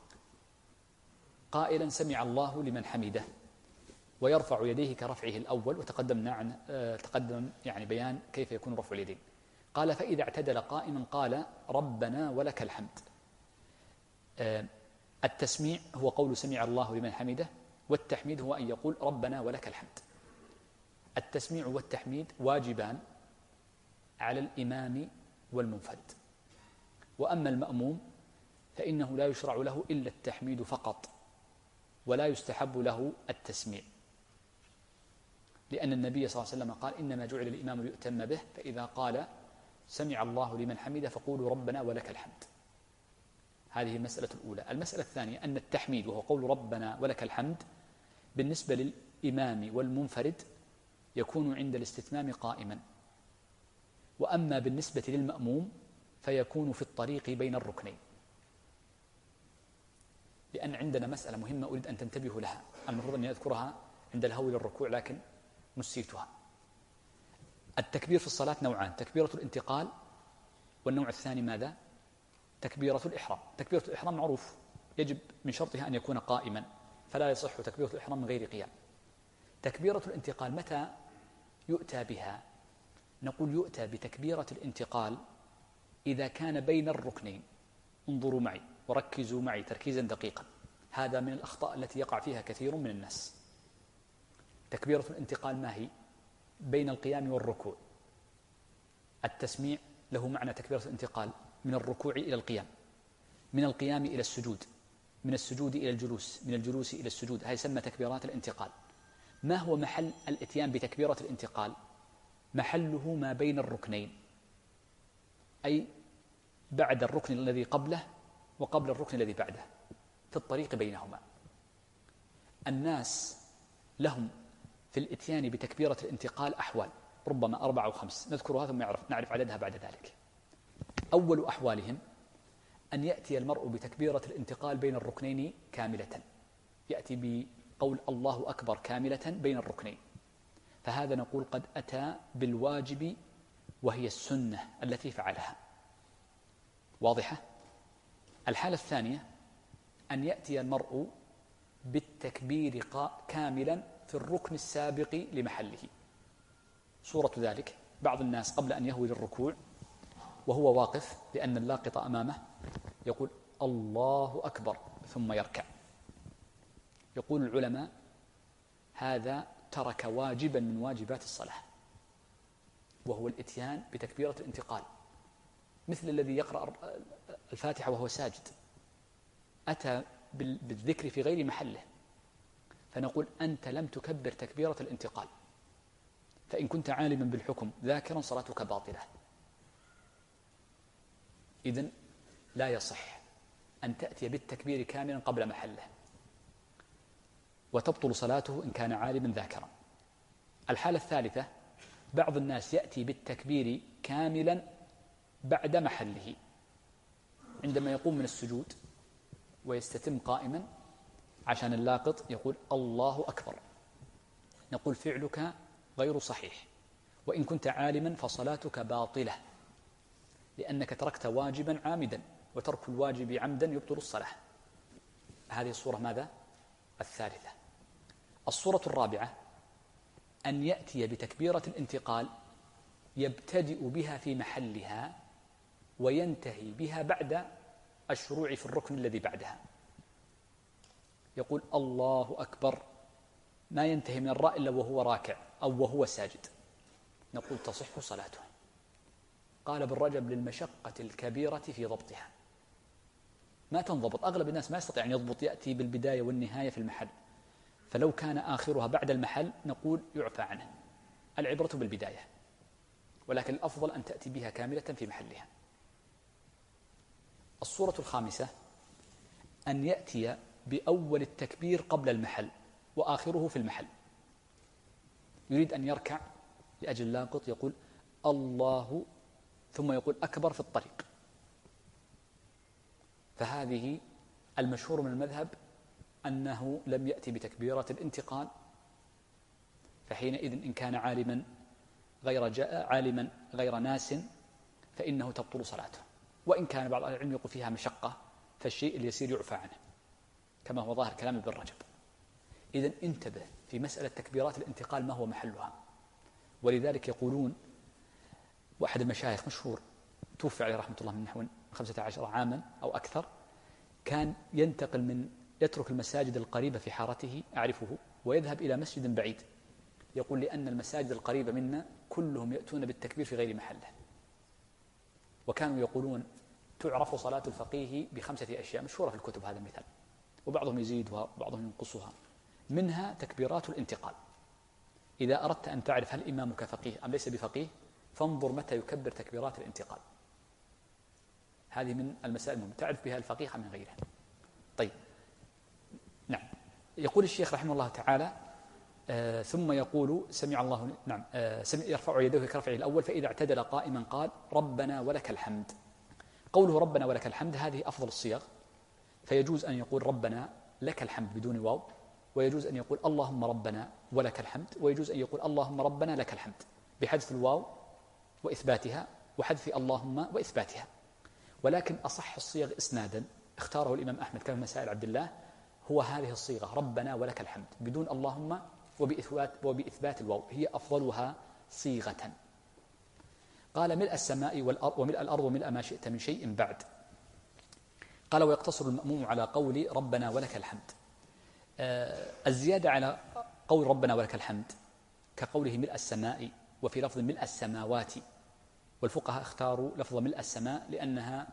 قائلا: سمع الله لمن حمده. ويرفع يديه كرفعه الأول، وتقدم يعني بيان كيف يكون رفع اليدين. قال: فإذا اعتدل قائما قال: ربنا ولك الحمد. التسميع هو قول سمع الله لمن حمده، والتحميد هو أن يقول ربنا ولك الحمد. التسميع والتحميد واجبان على الإمام والمنفرد، وأما المأموم فإنه لا يشرع له إلا التحميد فقط، ولا يستحب له التسميع، لأن النبي صلى الله عليه وسلم قال: إنما جعل الإمام ليؤتم به، فإذا قال سمع الله لمن حمده فقولوا ربنا ولك الحمد. هذه المسألة الأولى. المسألة الثانية أن التحميد وهو قول ربنا ولك الحمد بالنسبة للإمام والمنفرد يكون عند الاستتمام قائما، وأما بالنسبة للمأموم فيكون في الطريق بين الركنين. لأن عندنا مسألة مهمة أريد أن تنتبهوا لها، المفروض أن أذكرها عند الهول للركوع لكن نسيتها. التكبير في الصلاة نوعان: تكبيرة الانتقال، والنوع الثاني ماذا؟ تكبيرة الإحرام. تكبيرة الإحرام معروف يجب من شرطها أن يكون قائما، فلا يصح تكبيرة الإحرام من غير قيام. تكبيرة الانتقال متى يؤتى بها؟ نقول يؤتى بتكبيرة الانتقال إذا كان بين الركنين. انظروا معي وركزوا معي تركيزا دقيقا، هذا من الأخطاء التي يقع فيها كثير من الناس. تكبيرة الانتقال ما هي؟ بين القيام والركوع. التسميع له معنى تكبيرة الانتقال من الركوع إلى القيام، من القيام إلى السجود، من السجود إلى الجلوس، من الجلوس إلى السجود. هذه يسمى تكبيرات الانتقال. ما هو محل الاتيان بتكبيرة الانتقال؟ محله ما بين الركنين، أي بعد الركن الذي قبله وقبل الركن الذي بعده، في الطريق بينهما. الناس لهم في الإتيان بتكبيرة الانتقال أحوال، ربما 4 أو 5 نذكرها ثم نعرف عددها بعد ذلك. أول أحوالهم أن يأتي المرء بتكبيرة الانتقال بين الركنين كاملة، يأتي بقول الله أكبر كاملة بين الركنين، فهذا نقول قد أتى بالواجب وهي السنة التي فعلها. واضحة؟ الحالة الثانية أن يأتي المرء بالتكبير كاملا في الركن السابق لمحله. صورة ذلك بعض الناس قبل أن يهوي للركوع وهو واقف لأن اللاقط أمامه يقول الله أكبر ثم يركع. يقول العلماء هذا ترك واجبا من واجبات الصلاة، وهو الإتيان بتكبيرة الانتقال، مثل الذي يقرأ الفاتحة وهو ساجد، أتى بالذكر في غير محله، فنقول أنت لم تكبر تكبيرة الانتقال، فإن كنت عالما بالحكم ذاكرا صلاتك باطلة. إذن لا يصح أن تأتي بالتكبير كاملا قبل محله، وتبطل صلاته إن كان عالما ذاكرا. الحالة الثالثة بعض الناس يأتي بالتكبير كاملا بعد محله، عندما يقوم من السجود ويستتم قائما عشان اللاقط يقول الله أكبر، نقول فعلك غير صحيح، وإن كنت عالما فصلاتك باطلة، لأنك تركت واجبا عامدا، وترك الواجب عمدا يبطل الصلاة. هذه الصورة ماذا؟ الثالثة. الصورة الرابعة أن يأتي بتكبيرة الانتقال يبتدئ بها في محلها وينتهي بها بعد الشروع في الركن الذي بعدها، يقول الله أكبر ما ينتهي من الراء إلا وهو راكع أو وهو ساجد، نقول تصح صلاته. قال ابن رجب للمشقة الكبيرة في ضبطها، ما تنضبط، أغلب الناس ما يستطيع أن يضبط، يأتي بالبداية والنهاية في المحل، فلو كان آخرها بعد المحل نقول يعفى عنه، العبرة بالبداية، ولكن الأفضل أن تأتي بها كاملة في محلها. الصورة الخامسة أن يأتي بأول التكبير قبل المحل وآخره في المحل، يريد أن يركع لأجل اللاقط يقول الله ثم يقول أكبر في الطريق، فهذه المشهور من المذهب أنه لم يأتي بتكبيرة الانتقال، فحينئذ إن كان عالما غير ناس فإنه تبطل صلاته، وإن كان بعض أهل العلم يقول فيها مشقة فالشيء اليسير يعفى عنه كما هو ظاهر كلام ابن رجب. إذن انتبه في مسألة تكبيرات الانتقال ما هو محلها، ولذلك يقولون، واحد المشايخ مشهور توفي عليه رحمة الله من نحو 15 عاما أو أكثر، كان يترك المساجد القريبة في حارته أعرفه ويذهب إلى مسجد بعيد، يقول لأن المساجد القريبة منا كلهم يأتون بالتكبير في غير محله، وكانوا يقولون تعرف صلاة الفقيه ب5 أشياء مشهورة في الكتب، هذا مثال، وبعضهم يزيدها وبعضهم ينقصها، منها تكبيرات الانتقال. إذا أردت أن تعرف هل إمامك فقيه أم ليس بفقيه فانظر متى يكبر تكبيرات الانتقال، هذه من المسائل المهمة تعرف بها الفقيه من غيره. طيب نعم، يقول الشيخ رحمه الله تعالى ثم يقول سمع الله، نعم يرفع يديه كرفعه الأول، فإذا اعتدل قائما قال ربنا ولك الحمد. قوله ربنا ولك الحمد هذه أفضل الصيغ، فيجوز أن يقول ربنا لك الحمد بدون واو، ويجوز أن يقول اللهم ربنا ولك الحمد، ويجوز أن يقول اللهم ربنا لك الحمد بحذف الواو وإثباتها وحذف اللهم وإثباتها. ولكن أصح الصيغ إسنادا اختاره الإمام أحمد كما مسائل عبد الله هو هذه الصيغة ربنا ولك الحمد بدون اللهم وبإثبات الواو، هي أفضلها صيغة. قال ملء السماء والأرض وملء الأرض وملء ما شئت من شيء بعد. قال ويقتصر المأموم على قول ربنا ولك الحمد. الزيادة على قول ربنا ولك الحمد كقوله ملء السماء، وفي لفظ ملء السماوات، والفقهاء اختاروا لفظ ملء السماء لأنها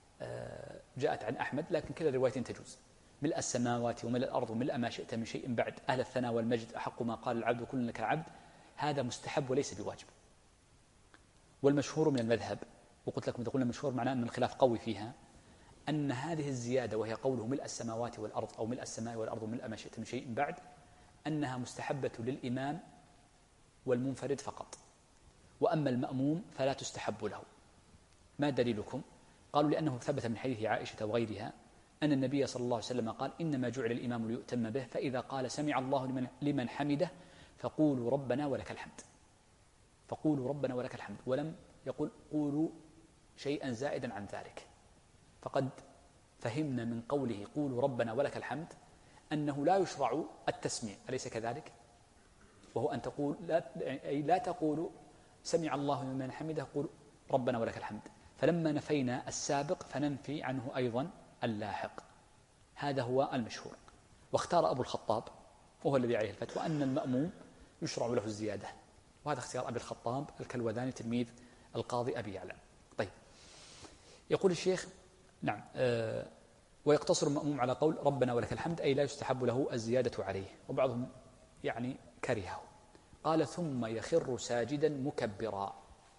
جاءت عن أحمد، لكن كلا الروايتين تجوز، ملء السماوات وملء الأرض وملء ما شئت من شيء بعد، أهل الثناء والمجد أحق ما قال العبد وكل لك العبد، هذا مستحب وليس بواجب. والمشهور من المذهب، وقلت لكم إذا قلنا مشهور معناه أن الخلاف قوي فيها، أن هذه الزيادة وهي قوله ملء السماوات والأرض أو ملء السماء والأرض ملء ما شئت من شيء بعد، أنها مستحبة للإمام والمنفرد فقط، وأما المأموم فلا تستحب له. ما دليلكم؟ قالوا لأنه ثبت من حديث عائشة وغيرها أن النبي صلى الله عليه وسلم قال إنما جعل الإمام ليؤتم به، فإذا قال سمع الله لمن حمده فقولوا ربنا ولك الحمد، فقولوا ربنا ولك الحمد، ولم يقول قولوا شيئا زائدا عن ذلك. فقد فهمنا من قوله قولوا ربنا ولك الحمد أنه لا يشرع التسميع، أليس كذلك؟ وهو أن تقول لا تقولوا سمع الله لمن حمده، قولوا ربنا ولك الحمد. فلما نفينا السابق فننفي عنه أيضا اللاحق، هذا هو المشهور. واختار أبو الخطاب وهو الذي عليه الفتوى أن المأموم يشرع له الزيادة، وهذا اختيار أبي الخطاب الكلوذاني تلميذ القاضي أبي يعلى. طيب، يقول الشيخ نعم ويقتصر المأموم على قول ربنا ولك الحمد، أي لا يستحب له الزيادة عليه، وبعضهم يعني كرهه. قال ثم يخر ساجدا مكبرا.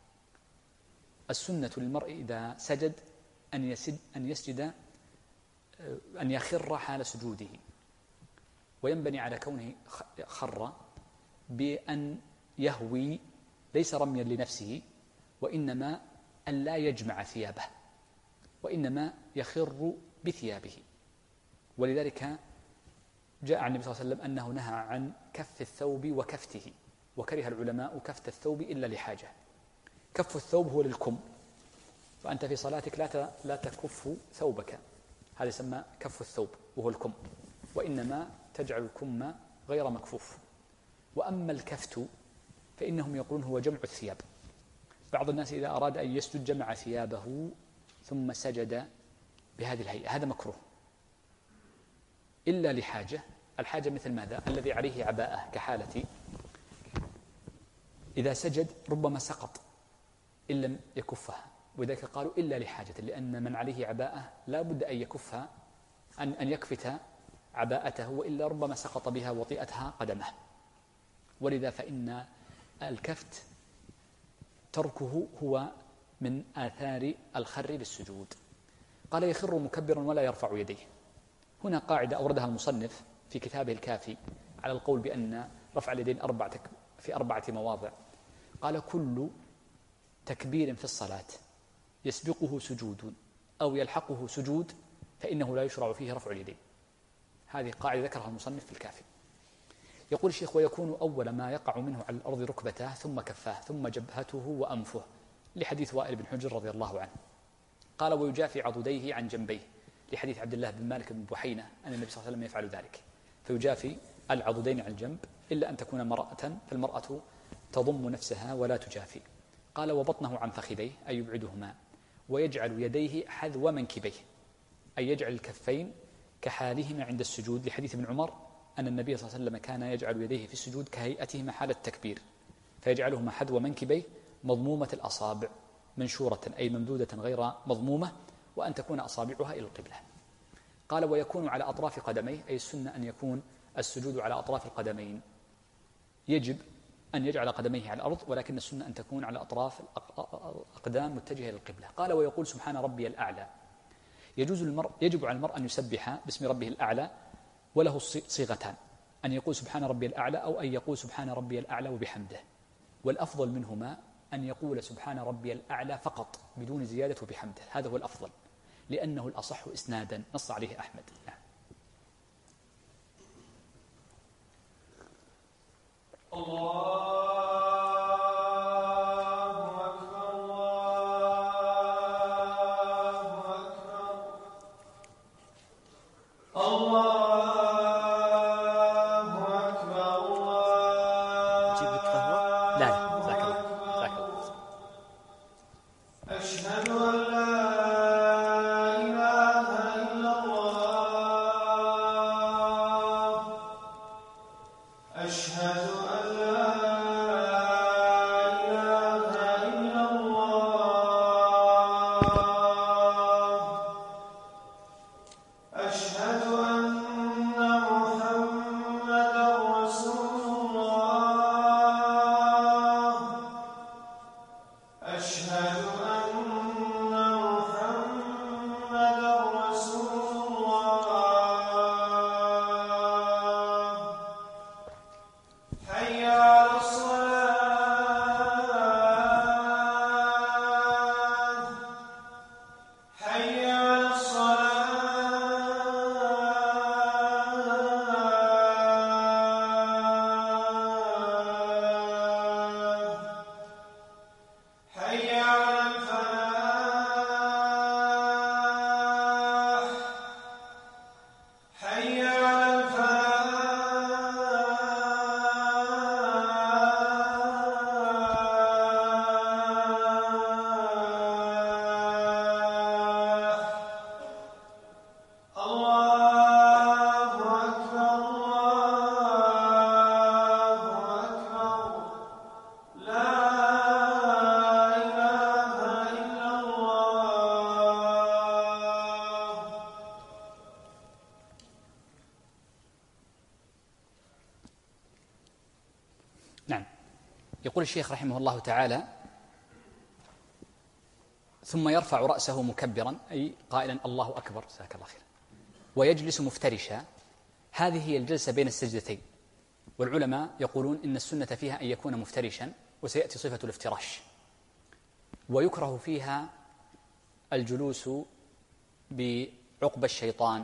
السنة للمرء إذا سجد أن يخر حال سجوده، وينبني على كونه خر بأن يهوي ليس رميا لنفسه، وإنما أن لا يجمع ثيابه، وإنما يخر بثيابه. ولذلك جاء عن النبي صلى الله عليه وسلم أنه نهى عن كف الثوب وكفته، وكره العلماء كفت الثوب إلا لحاجة. كف الثوب هو للكم، فأنت في صلاتك لا تكف ثوبك، هذا يسمى كف الثوب وهو الكم، وإنما تجعل الكم غير مكفوف. وأما الكفت فإنهم يقولون هو جمع الثياب. بعض الناس إذا أراد أن يسجد جمع ثيابه ثم سجد بهذه الهيئة، هذا مكروه إلا لحاجة. الحاجة مثل ماذا؟ الذي عليه عباءة كحالتي إذا سجد ربما سقط إن لم يكفها، وذلك قالوا إلا لحاجة، لأن من عليه عباءة لا بد أن يكفها، أن يكفت عباءته، وإلا ربما سقط بها وطئتها قدمه. ولذا فإن الكفت تركه هو من آثار الخر بالسجود. قال يخر مكبرا ولا يرفع يديه. هنا قاعدة أوردها المصنف في كتابه الكافي على القول بأن رفع اليدين في 4 مواضع. قال كل تكبير في الصلاة يسبقه سجود أو يلحقه سجود فإنه لا يشرع فيه رفع اليدين. هذه قاعدة ذكرها المصنف في الكافي. يقول الشيخ ويكون أول ما يقع منه على الأرض ركبتاه ثم كفاه ثم جبهته وأنفه، لحديث وائل بن حجر رضي الله عنه. قال ويجافي عضديه عن جنبيه، لحديث عبد الله بن مالك بن بحينة أن النبي صلى الله عليه وسلم يفعل ذلك، فيجافي العضدين عن الجنب، إلا أن تكون مرأة فالمرأة تضم نفسها ولا تجافي. قال وبطنه عن فخذيه أي يبعدهما، ويجعل يديه حذو منكبيه أي يجعل الكفين كحالهما عند السجود، لحديث ابن عمر أن النبي صلى الله عليه وسلم كان يجعل يديه في السجود كهيئتهما حال التكبير، فيجعلهما حذو منكبيه مضمومة الأصابع منشورة أي ممدودة غير مضمومة، وأن تكون أصابعها إلى القبلة. قال ويكون على أطراف قدميه، أي السنة أن يكون السجود على أطراف القدمين، يجب أن يجعل قدميه على الأرض، ولكن السنة أن تكون على أطراف الأقدام متجهة إلى القبلة. قال ويقول سبحان ربي الأعلى. يجب على المرء أن يسبح باسم ربه الأعلى، وله صيغتان، أن يقول سبحان ربي الأعلى أو أن يقول سبحان ربي الأعلى وبحمده، والأفضل منهما أن يقول سبحان ربي الأعلى فقط بدون زيادة وبحمده، هذا هو الأفضل لأنه الأصح إسنادا، نص عليه أحمد. الله يقول الشيخ رحمه الله تعالى: ثم يرفع رأسه مكبرا، أي قائلا الله أكبر، جزاك الله خير، ويجلس مفترشا. هذه هي الجلسة بين السجدتين، والعلماء يقولون إن السنة فيها أن يكون مفترشا، وسيأتي صفة الافتراش. ويكره فيها الجلوس بعقب الشيطان،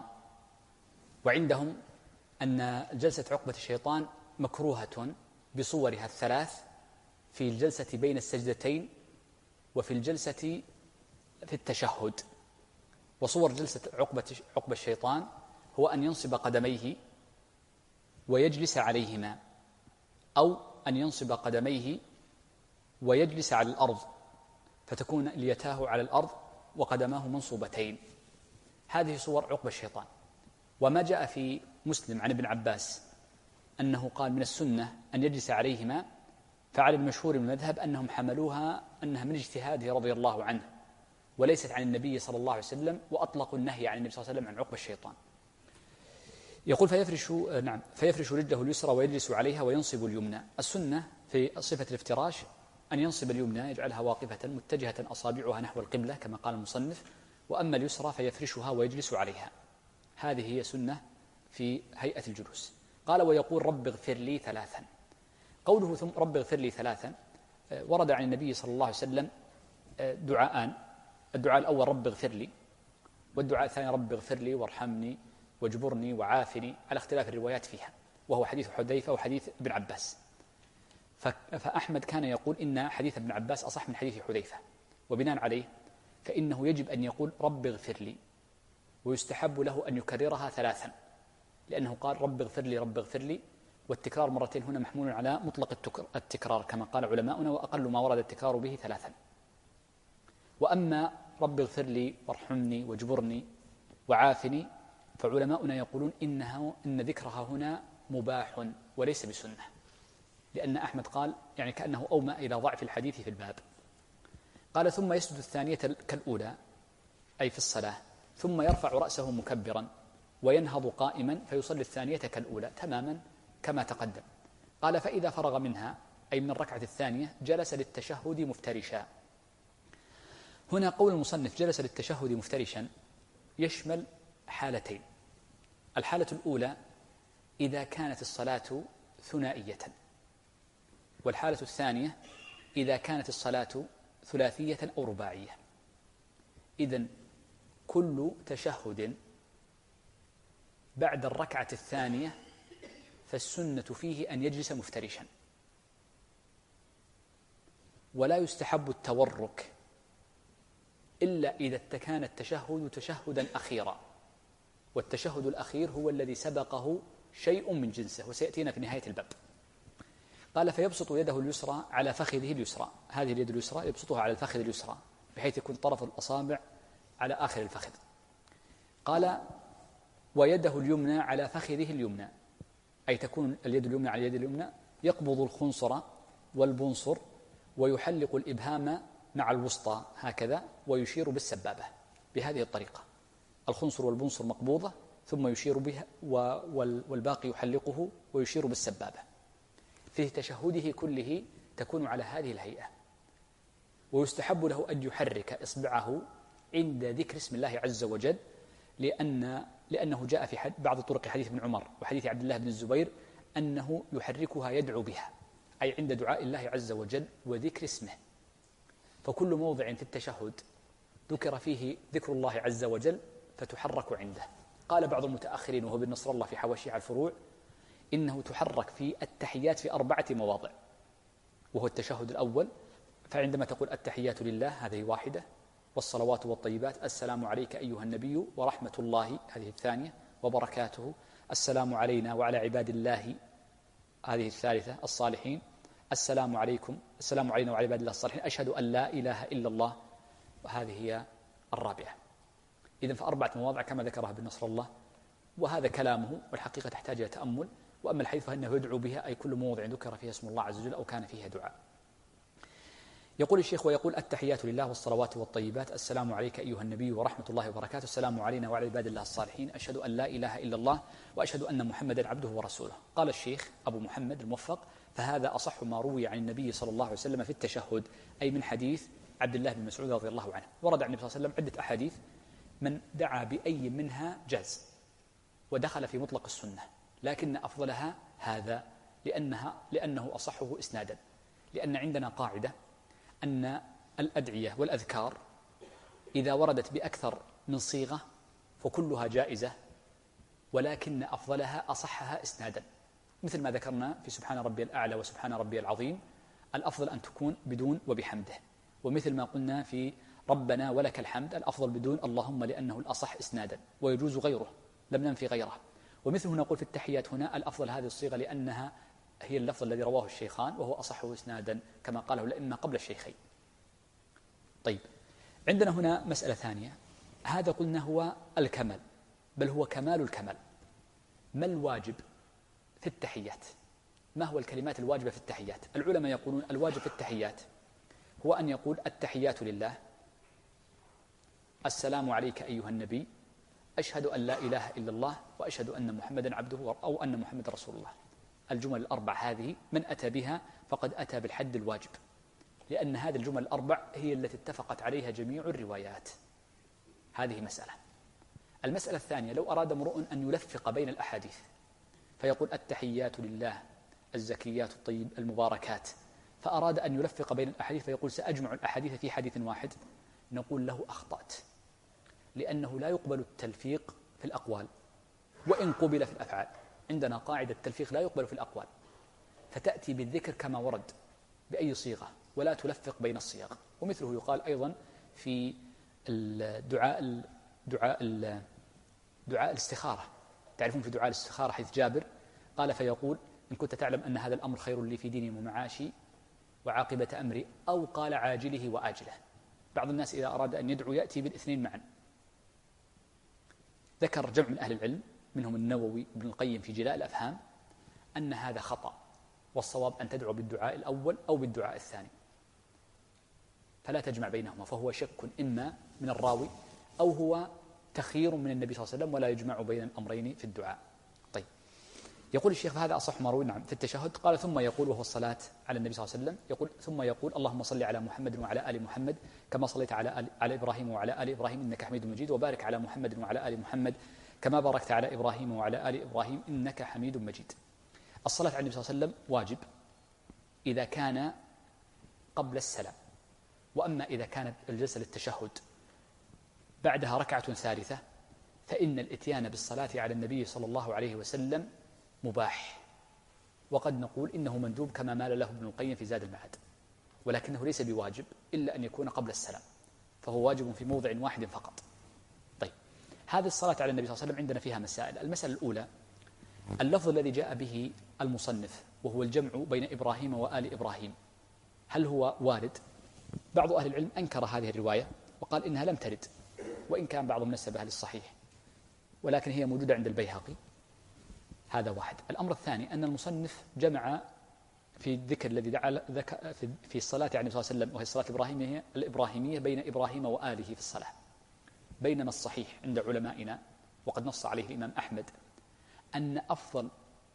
وعندهم أن جلسة عقبة الشيطان مكروهة بصورها الثلاث: في الجلسة بين السجدتين، وفي الجلسة في التشهد. وصور جلسة عقبة الشيطان هو أن ينصب قدميه ويجلس عليهما، أو أن ينصب قدميه ويجلس على الأرض، فتكون ليتاه على الأرض وقدماه منصوبتين. هذه صور عقبة الشيطان. وما جاء في مسلم عن ابن عباس أنه قال من السنة أن يجلس عليهما، فعلى المشهور من المذهب أنهم حملوها أنها من اجتهاده رضي الله عنه، وليست عن النبي صلى الله عليه وسلم، وأطلقوا النهي عن النبي صلى الله عليه وسلم عن عقبة الشيطان. يقول فيفرش رجله اليسرى ويجلس عليها وينصب اليمنى. السنة في صفة الافتراش أن ينصب اليمنى، يجعلها واقفة متجهة أصابعها نحو القبلة كما قال المصنف، وأما اليسرى فيفرشها ويجلس عليها. هذه هي سنة في هيئة الجلوس. قال: ويقول رب اغفر لي ثلاثا. قوله ثم رب اغفر لي ثلاثا ورد عن النبي صلى الله عليه وسلم دعاءان: الدعاء الأول رب اغفر لي، والدعاء الثاني رب اغفر لي وارحمني واجبرني وعافني، على اختلاف الروايات فيها، وهو حديث حذيفة وحديث ابن عباس. فأحمد كان يقول إن حديث ابن عباس أصح من حديث حذيفة، وبناء عليه فإنه يجب أن يقول رب اغفر لي، ويستحب له أن يكررها ثلاثا، لأنه قال رب اغفر لي رب اغفر لي، والتكرار مرتين هنا محمول على مطلق التكرار كما قال علماؤنا، وأقل ما ورد التكرار به ثلاثا. وأما رب اغفر لي وارحمني واجبرني وعافني، فعلماؤنا يقولون إن ذكرها هنا مباح وليس بسنة، لأن أحمد قال يعني كأنه أومأ إلى ضعف الحديث في الباب. قال: ثم يسجد الثانية كالأولى، أي في الصلاة، ثم يرفع رأسه مكبرا وينهض قائما فيصلي الثانية كالأولى تماما كما تقدم. قال: فإذا فرغ منها، أي من الركعة الثانية، جلس للتشهد مفترشا. هنا قول المصنف جلس للتشهد مفترشا يشمل حالتين: الحالة الأولى إذا كانت الصلاة ثنائية، والحالة الثانية إذا كانت الصلاة ثلاثية أو رباعية. إذن كل تشهد بعد الركعة الثانية فالسنة فيه أن يجلس مفترشا، ولا يستحب التورك إلا إذا كان التشهد تشهدا أخيرا، والتشهد الأخير هو الذي سبقه شيء من جنسه، وسيأتينا في نهاية الباب. قال: فيبسط يده اليسرى على فخذه اليسرى. هذه اليد اليسرى يبسطها على الفخذ اليسرى بحيث يكون طرف الأصابع على آخر الفخذ. قال: ويده اليمنى على فخذه اليمنى، أي تكون اليد اليمنى على اليد اليمنى. يقبض الخنصر والبنصر ويحلق الإبهام مع الوسطى هكذا، ويشير بالسبابة بهذه الطريقة: الخنصر والبنصر مقبوضة ثم يشير بها، والباقي يحلقه ويشير بالسبابة. في تشهده كله تكون على هذه الهيئة. ويستحب له أن يحرك إصبعه عند ذكر اسم الله عز وجل، لأنه جاء في بعض طرق حديث ابن عمر وحديث عبد الله بن الزبير أنه يحركها يدعو بها، أي عند دعاء الله عز وجل وذكر اسمه. فكل موضع في التشهد ذكر فيه ذكر الله عز وجل فتحرك عنده. قال بعض المتأخرين وهو بن نصر الله في حواشي على الفروع إنه تحرك في التحيات في 4 مواضع، وهو التشهد الأول، فعندما تقول التحيات لله هذه واحدة، والصلوات والطيبات السلام عليك أيها النبي ورحمة الله هذه الثانية، وبركاته السلام علينا وعلى عباد الله هذه الثالثة الصالحين، السلام عليكم السلام علينا وعلى عباد الله الصالحين، أشهد أن لا إله إلا الله، وهذه هي الرابعة. إذن ف4 مواضع كما ذكرها ابن نصر الله، وهذا كلامه والحقيقة تحتاج إلى تأمل. وأما الحديث فإنه يدعو بها، أي كل موضع ذكر فيها اسم الله عز وجل أو كان فيها دعاء. يقول الشيخ: ويقول التحيات لله والصلوات والطيبات، السلام عليك أيها النبي ورحمة الله وبركاته، السلام علينا وعلى عباد الله الصالحين، أشهد أن لا إله إلا الله وأشهد أن محمدا عبده ورسوله. قال الشيخ أبو محمد الموفق: فهذا أصح ما روي عن النبي صلى الله عليه وسلم في التشهد، أي من حديث عبد الله بن مسعود رضي الله عنه. ورد عن النبي صلى الله عليه وسلم عدة أحاديث من دعا بأي منها جاز ودخل في مطلق السنة، لكن أفضلها هذا لأنه أصحه إسنادا، لأن عندنا قاعدة أن الأدعية والأذكار إذا وردت بأكثر من صيغة فكلها جائزة، ولكن أفضلها أصحها إسنادا، مثل ما ذكرنا في سبحان ربي الأعلى وسبحان ربي العظيم، الأفضل أن تكون بدون وبحمده، ومثل ما قلنا في ربنا ولك الحمد الأفضل بدون اللهم لأنه الأصح إسنادا، ويجوز غيره، لم ننفي غيره. ومثله نقول في التحيات هنا الأفضل هذه الصيغة لأنها هي اللفظ الذي رواه الشيخان وهو أصحه إسنادا كما قاله الأئمة قبل الشيخين. طيب، عندنا هنا مسألة ثانية، هذا قلنا هو الكمال، بل هو كمال الكمال. ما الواجب في التحيات؟ ما هو الكلمات الواجبة في التحيات؟ العلماء يقولون الواجب في التحيات هو أن يقول التحيات لله، السلام عليك أيها النبي، أشهد أن لا إله إلا الله وأشهد أن محمدا عبده أو أن محمد رسول الله. الجمل الأربع هذه من أتى بها فقد أتى بالحد الواجب، لأن هذه الجمل الأربع هي التي اتفقت عليها جميع الروايات. هذه مسألة. المسألة الثانية، لو أراد امرؤ أن يلفق بين الأحاديث فيقول التحيات لله الزكيات الطيب المباركات، فأراد أن يلفق بين الأحاديث فيقول سأجمع الأحاديث في حديث واحد، نقول له أخطأت، لأنه لا يقبل التلفيق في الأقوال وإن قبل في الأفعال. عندنا قاعدة التلفيق لا يقبل في الأقوال، فتأتي بالذكر كما ورد بأي صيغة ولا تلفق بين الصيغ. ومثله يقال أيضا في دعاء الاستخارة. تعرفون في دعاء الاستخارة حيث جابر قال فيقول إن كنت تعلم أن هذا الأمر خير لي في ديني ومعاشي وعاقبة أمري، أو قال عاجله وآجله. بعض الناس إذا أراد أن يدعو يأتي بالاثنين معا. ذكر جمع من أهل العلم منهم النووي ابن القيم في جلاء الأفهام أن هذا خطأ، والصواب أن تدعو بالدعاء الأول أو بالدعاء الثاني، فلا تجمع بينهما، فهو شك إما من الراوي أو هو تخيير من النبي صلى الله عليه وسلم، ولا يجمع بين الأمرين في الدعاء. طيب، يقول الشيخ فهذا أصح ما روي نعم في التشهد. قال ثم يقول، وهو الصلاة على النبي صلى الله عليه وسلم، يقول ثم يقول اللهم صل على محمد وعلى آل محمد كما صليت على إبراهيم وعلى آل إبراهيم إنك حميد مجيد، وبارك على محمد وعلى آل محمد كما باركت على إبراهيم وعلى آل إبراهيم إنك حميد مجيد. الصلاة على النبي صلى الله عليه وسلم واجب إذا كان قبل السلام، وأما إذا كانت الجلسة للتشهد بعدها ركعة ثالثة فإن الإتيان بالصلاة على النبي صلى الله عليه وسلم مباح، وقد نقول إنه مندوب كما مال له ابن القيم في زاد المعاد، ولكنه ليس بواجب إلا أن يكون قبل السلام، فهو واجب في موضع واحد فقط. طيب، هذه الصلاة على النبي صلى الله عليه وسلم عندنا فيها مسائل. المسألة الأولى، اللفظ الذي جاء به المصنف وهو الجمع بين إبراهيم وآل إبراهيم، هل هو وارد؟ بعض أهل العلم أنكر هذه الرواية وقال إنها لم ترد، وإن كان بعضهم نسبها للصحيح، ولكن هي موجودة عند البيهقي. هذا واحد. الأمر الثاني أن المصنف جمع في الذكر الذي دعا في الصلاة عليه الصلاة والسلام وهي الصلاة الإبراهيمية بين إبراهيم وآله في الصلاة، بينما الصحيح عند علمائنا وقد نص عليه الإمام أحمد أن أفضل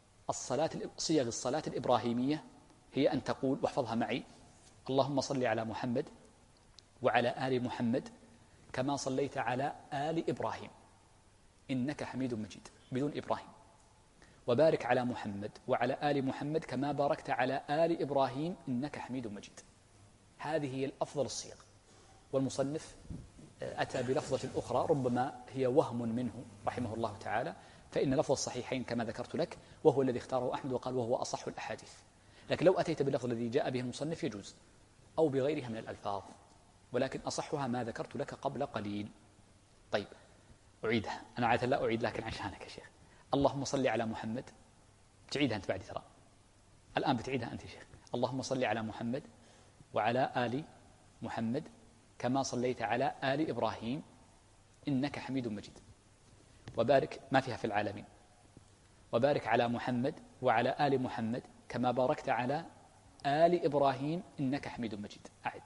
صيغ الصلاة الإبراهيمية هي أن تقول، واحفظها معي، اللهم صل على محمد وعلى آل محمد كما صليت على آل إبراهيم إنك حميد مجيد بدون إبراهيم، وبارك على محمد وعلى آل محمد كما باركت على آل إبراهيم إنك حميد مجيد. هذه هي الأفضل الصيغ، والمصنف أتى بلفظة أخرى ربما هي وهم منه رحمه الله تعالى، فإن لفظ الصحيحين كما ذكرت لك وهو الذي اختاره أحمد وقال وهو أصح الأحاديث. لكن لو أتيت باللفظ الذي جاء به المصنف يجوز، أو بغيرها من الألفاظ، ولكن أصحها ما ذكرت لك قبل قليل. طيب، أعيدها، أنا عادة لا أعيد لكن عشانك يا شيخ. اللهم صل على محمد، تعيدها أنت بعد ترى، الآن بتعيدها أنت يا شيخ. اللهم صل على محمد وعلى آل محمد كما صليت على آل إبراهيم إنك حميد مجيد، وبارك ما فيها في العالمين، وبارك على محمد وعلى آل محمد كما باركت على آل إبراهيم إنك حميد مجيد. أعد.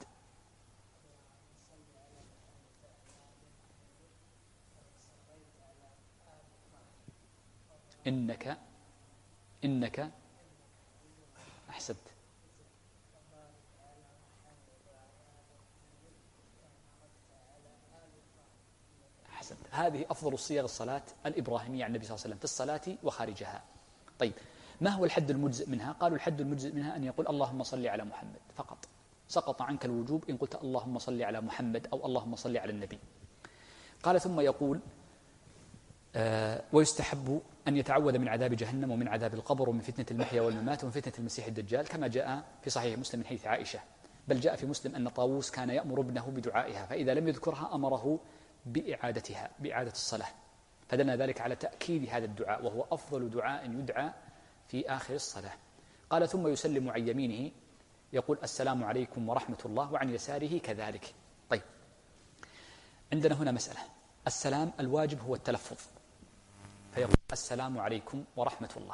إنك أحسنت. أحسنت. هذه أفضل صيغ الصلاة الإبراهيمية عن النبي صلى الله عليه وسلم في الصلاة وخارجها. طيب، ما هو الحد المجزئ منها؟ قالوا الحد المجزئ منها أن يقول اللهم صل على محمد فقط، سقط عنك الوجوب إن قلت اللهم صل على محمد أو اللهم صل على النبي. قال ثم يقول ويستحب أن يتعوذ من عذاب جهنم ومن عذاب القبر ومن فتنة المحيا والممات ومن فتنة المسيح الدجال، كما جاء في صحيح مسلم من حديث عائشة. بل جاء في مسلم أن طاووس كان يأمر ابنه بدعائها، فإذا لم يذكرها أمره بإعادة الصلاة، فدل ذلك على تأكيد هذا الدعاء، وهو أفضل دعاء يدعى في آخر الصلاة. قال ثم يسلم عن يمينه يقول السلام عليكم ورحمة الله، وعن يساره كذلك. طيب، عندنا هنا مسألة. السلام الواجب هو التلفظ، فيقول السلام عليكم ورحمة الله،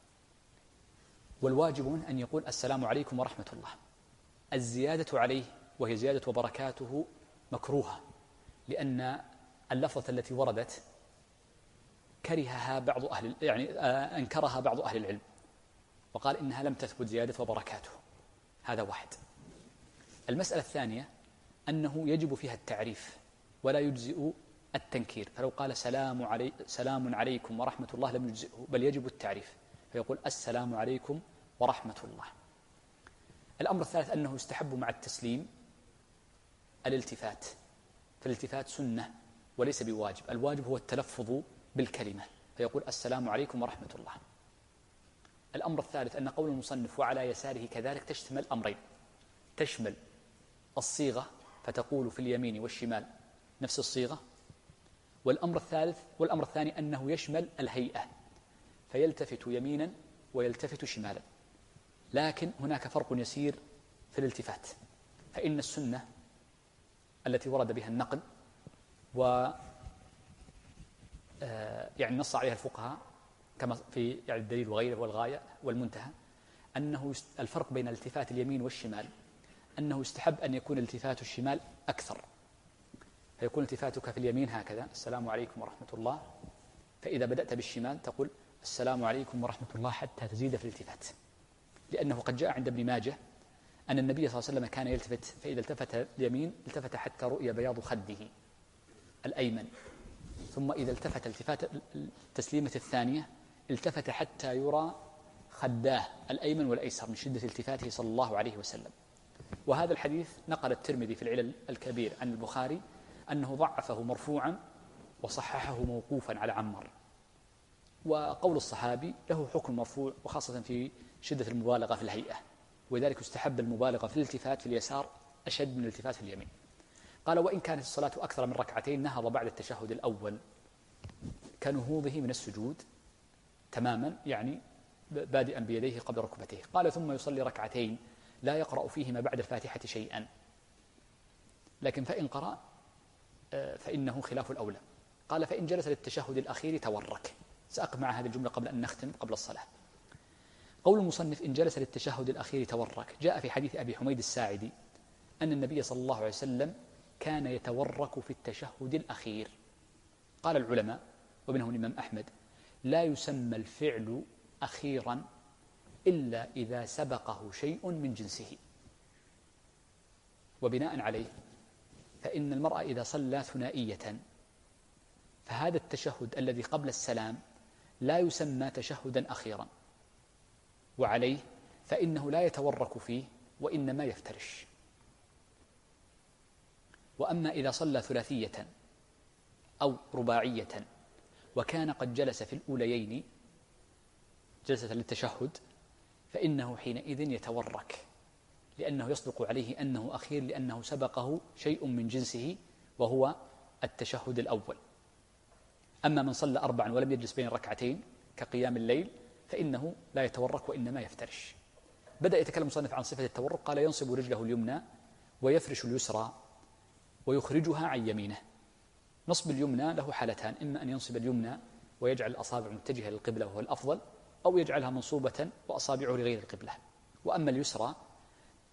والواجب أن يقول السلام عليكم ورحمة الله. الزيادة عليه وهي زيادة وبركاته مكروهة، لأن اللفظة التي وردت كرهها بعض أنكرها بعض أهل العلم، وقال إنها لم تثبت زيادة وبركاته. هذا واحد. المسألة الثانية أنه يجب فيها التعريف ولا يجزئ التنكير، فلو قال سلام عليكم ورحمة الله لم يجزئه، بل يجب التعريف، فيقول السلام عليكم ورحمة الله. الأمر الثالث أنه يستحب مع التسليم الالتفات، فالالتفات سنة وليس بواجب. الواجب هو التلفظ بالكلمة، فيقول السلام عليكم ورحمة الله. الأمر الثالث أن قول المصنف وعلى يساره كذلك تشمل أمرين، تشمل الصيغة فتقول في اليمين والشمال نفس الصيغة، والأمر الثاني أنه يشمل الهيئة، فيلتفت يمينا ويلتفت شمالا. لكن هناك فرق يسير في الالتفات، فإن السنة التي ورد بها النقل نص عليها الفقهاء كما في الدليل وغيره والغاية والمنتهى، أنه الفرق بين التفات اليمين والشمال أنه يستحب أن يكون التفات الشمال أكثر، فيكون التفاتك في اليمين هكذا السلام عليكم ورحمة الله، فإذا بدأت بالشمال تقول السلام عليكم ورحمة الله حتى تزيد في الالتفات، لأنه قد جاء عند ابن ماجه أن النبي صلى الله عليه وسلم كان يلتفت، فإذا التفت اليمين التفت حتى رؤي بياض خده الأيمن، ثم إذا التفت التفات التسليمة الثانية التفت حتى يرى خداه الأيمن والأيسر من شدة التفاته صلى الله عليه وسلم. وهذا الحديث نقل الترمذي في العلل الكبير عن البخاري أنه ضعفه مرفوعا وصححه موقوفا على عمار، وقول الصحابي له حكم مرفوع، وخاصة في شدة المبالغة في الهيئة، ولذلك يستحب المبالغة في الالتفات في اليسار أشد من الالتفات في اليمين. قال وإن كانت الصلاة أكثر من ركعتين نهض بعد التشهد الأول كنهوضه من السجود تماما، بادئا بيديه قبل ركبتيه. قال ثم يصلي ركعتين لا يقرأ فيهما بعد الفاتحة شيئا، لكن فإن قرأ فإنه خلاف الأولى. قال فإن جلس للتشهد الأخير تورك. سأقف مع هذه الجملة قبل أن نختم قبل الصلاة. قول المصنف إن جلس للتشهد الأخير تورك، جاء في حديث أبي حميد الساعدي أن النبي صلى الله عليه وسلم كان يتورك في التشهد الأخير. قال العلماء ومنهم الإمام أحمد لا يسمى الفعل أخيرا إلا إذا سبقه شيء من جنسه، وبناء عليه فإن المرأة إذا صلى ثنائية فهذا التشهد الذي قبل السلام لا يسمى تشهدا أخيرا، وعليه فإنه لا يتورك فيه وإنما يفترش. وأما إذا صلى ثلاثية أو رباعية وكان قد جلس في الأوليين جلسة للتشهد فإنه حينئذ يتورك، لأنه يصدق عليه أنه أخير لأنه سبقه شيء من جنسه وهو التشهد الأول. أما من صلى 4 ولم يجلس بين ركعتين كقيام الليل فإنه لا يتورك وإنما يفترش. بدأ يتكلم المصنف عن صفة التورك، قال ينصب رجله اليمنى ويفرش اليسرى ويخرجها عن يمينه. نصب اليمنى له حالتان، إما أن ينصب اليمنى ويجعل الأصابع متجهة للقبلة وهو الأفضل، أو يجعلها منصوبة وأصابعه لغير القبلة. وأما اليسرى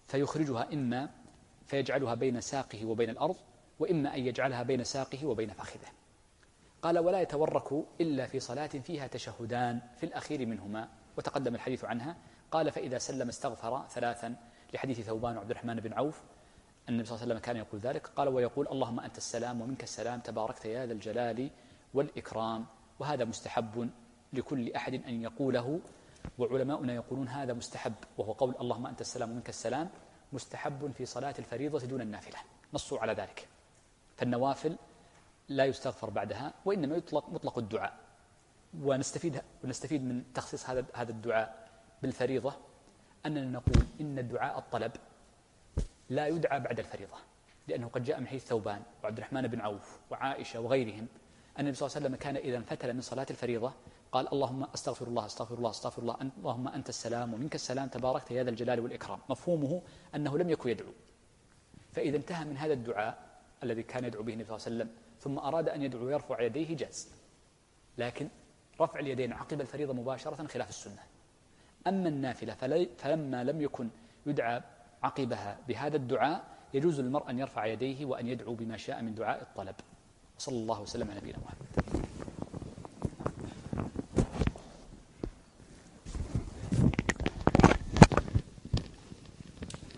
فيخرجها إما فيجعلها بين ساقه وبين الأرض، وإما أن يجعلها بين ساقه وبين فخذه. قال: ولا يتورك إلا في صلاة فيها تشهدان في الأخير منهما، وتقدم الحديث عنها. قال: فإذا سلم استغفر ثلاثا، لحديث ثوبان وعبد الرحمن بن عوف أن النبي صلى الله عليه وسلم كان يقول ذلك. قال: ويقول: اللهم أنت السلام ومنك السلام تباركت يا ذا الجلال والإكرام. وهذا مستحب لكل أحد أن يقوله، وعلماؤنا يقولون هذا مستحب، وهو قول اللهم أنت السلام ومنك السلام مستحب في صلاة الفريضة دون النافلة، نصوا على ذلك. فالنوافل لا يستغفر بعدها، وإنما يطلق مطلق الدعاء. ونستفيد من تخصيص هذا الدعاء بالفريضة أننا نقول إن الدعاء الطلب لا يدعى بعد الفريضة، لأنه قد جاء من حديث ثوبان وعبد الرحمن بن عوف وعائشة وغيرهم أن النبي صلى الله عليه وسلم كان إذا انفتل من صلاة الفريضة قال: اللهم أستغفر الله أستغفر الله أستغفر الله، اللهم أنت السلام ومنك السلام تباركت يا ذا الجلال والإكرام. مفهومه أنه لم يكن يدعو، فإذا انتهى من هذا الدعاء الذي كان يدعو به النبي صلى الله عليه وسلم ثم أراد أن يدعو ويرفع يديه جاز، لكن رفع اليدين عقب الفريضة مباشرة خلاف السنة. أما النافلة فلما لم يكن يدعى عقبها بهذا الدعاء يجوز للمرء أن يرفع يديه وأن يدعو بما شاء من دعاء الطلب. صلى الله وسلم على نبينا محمد.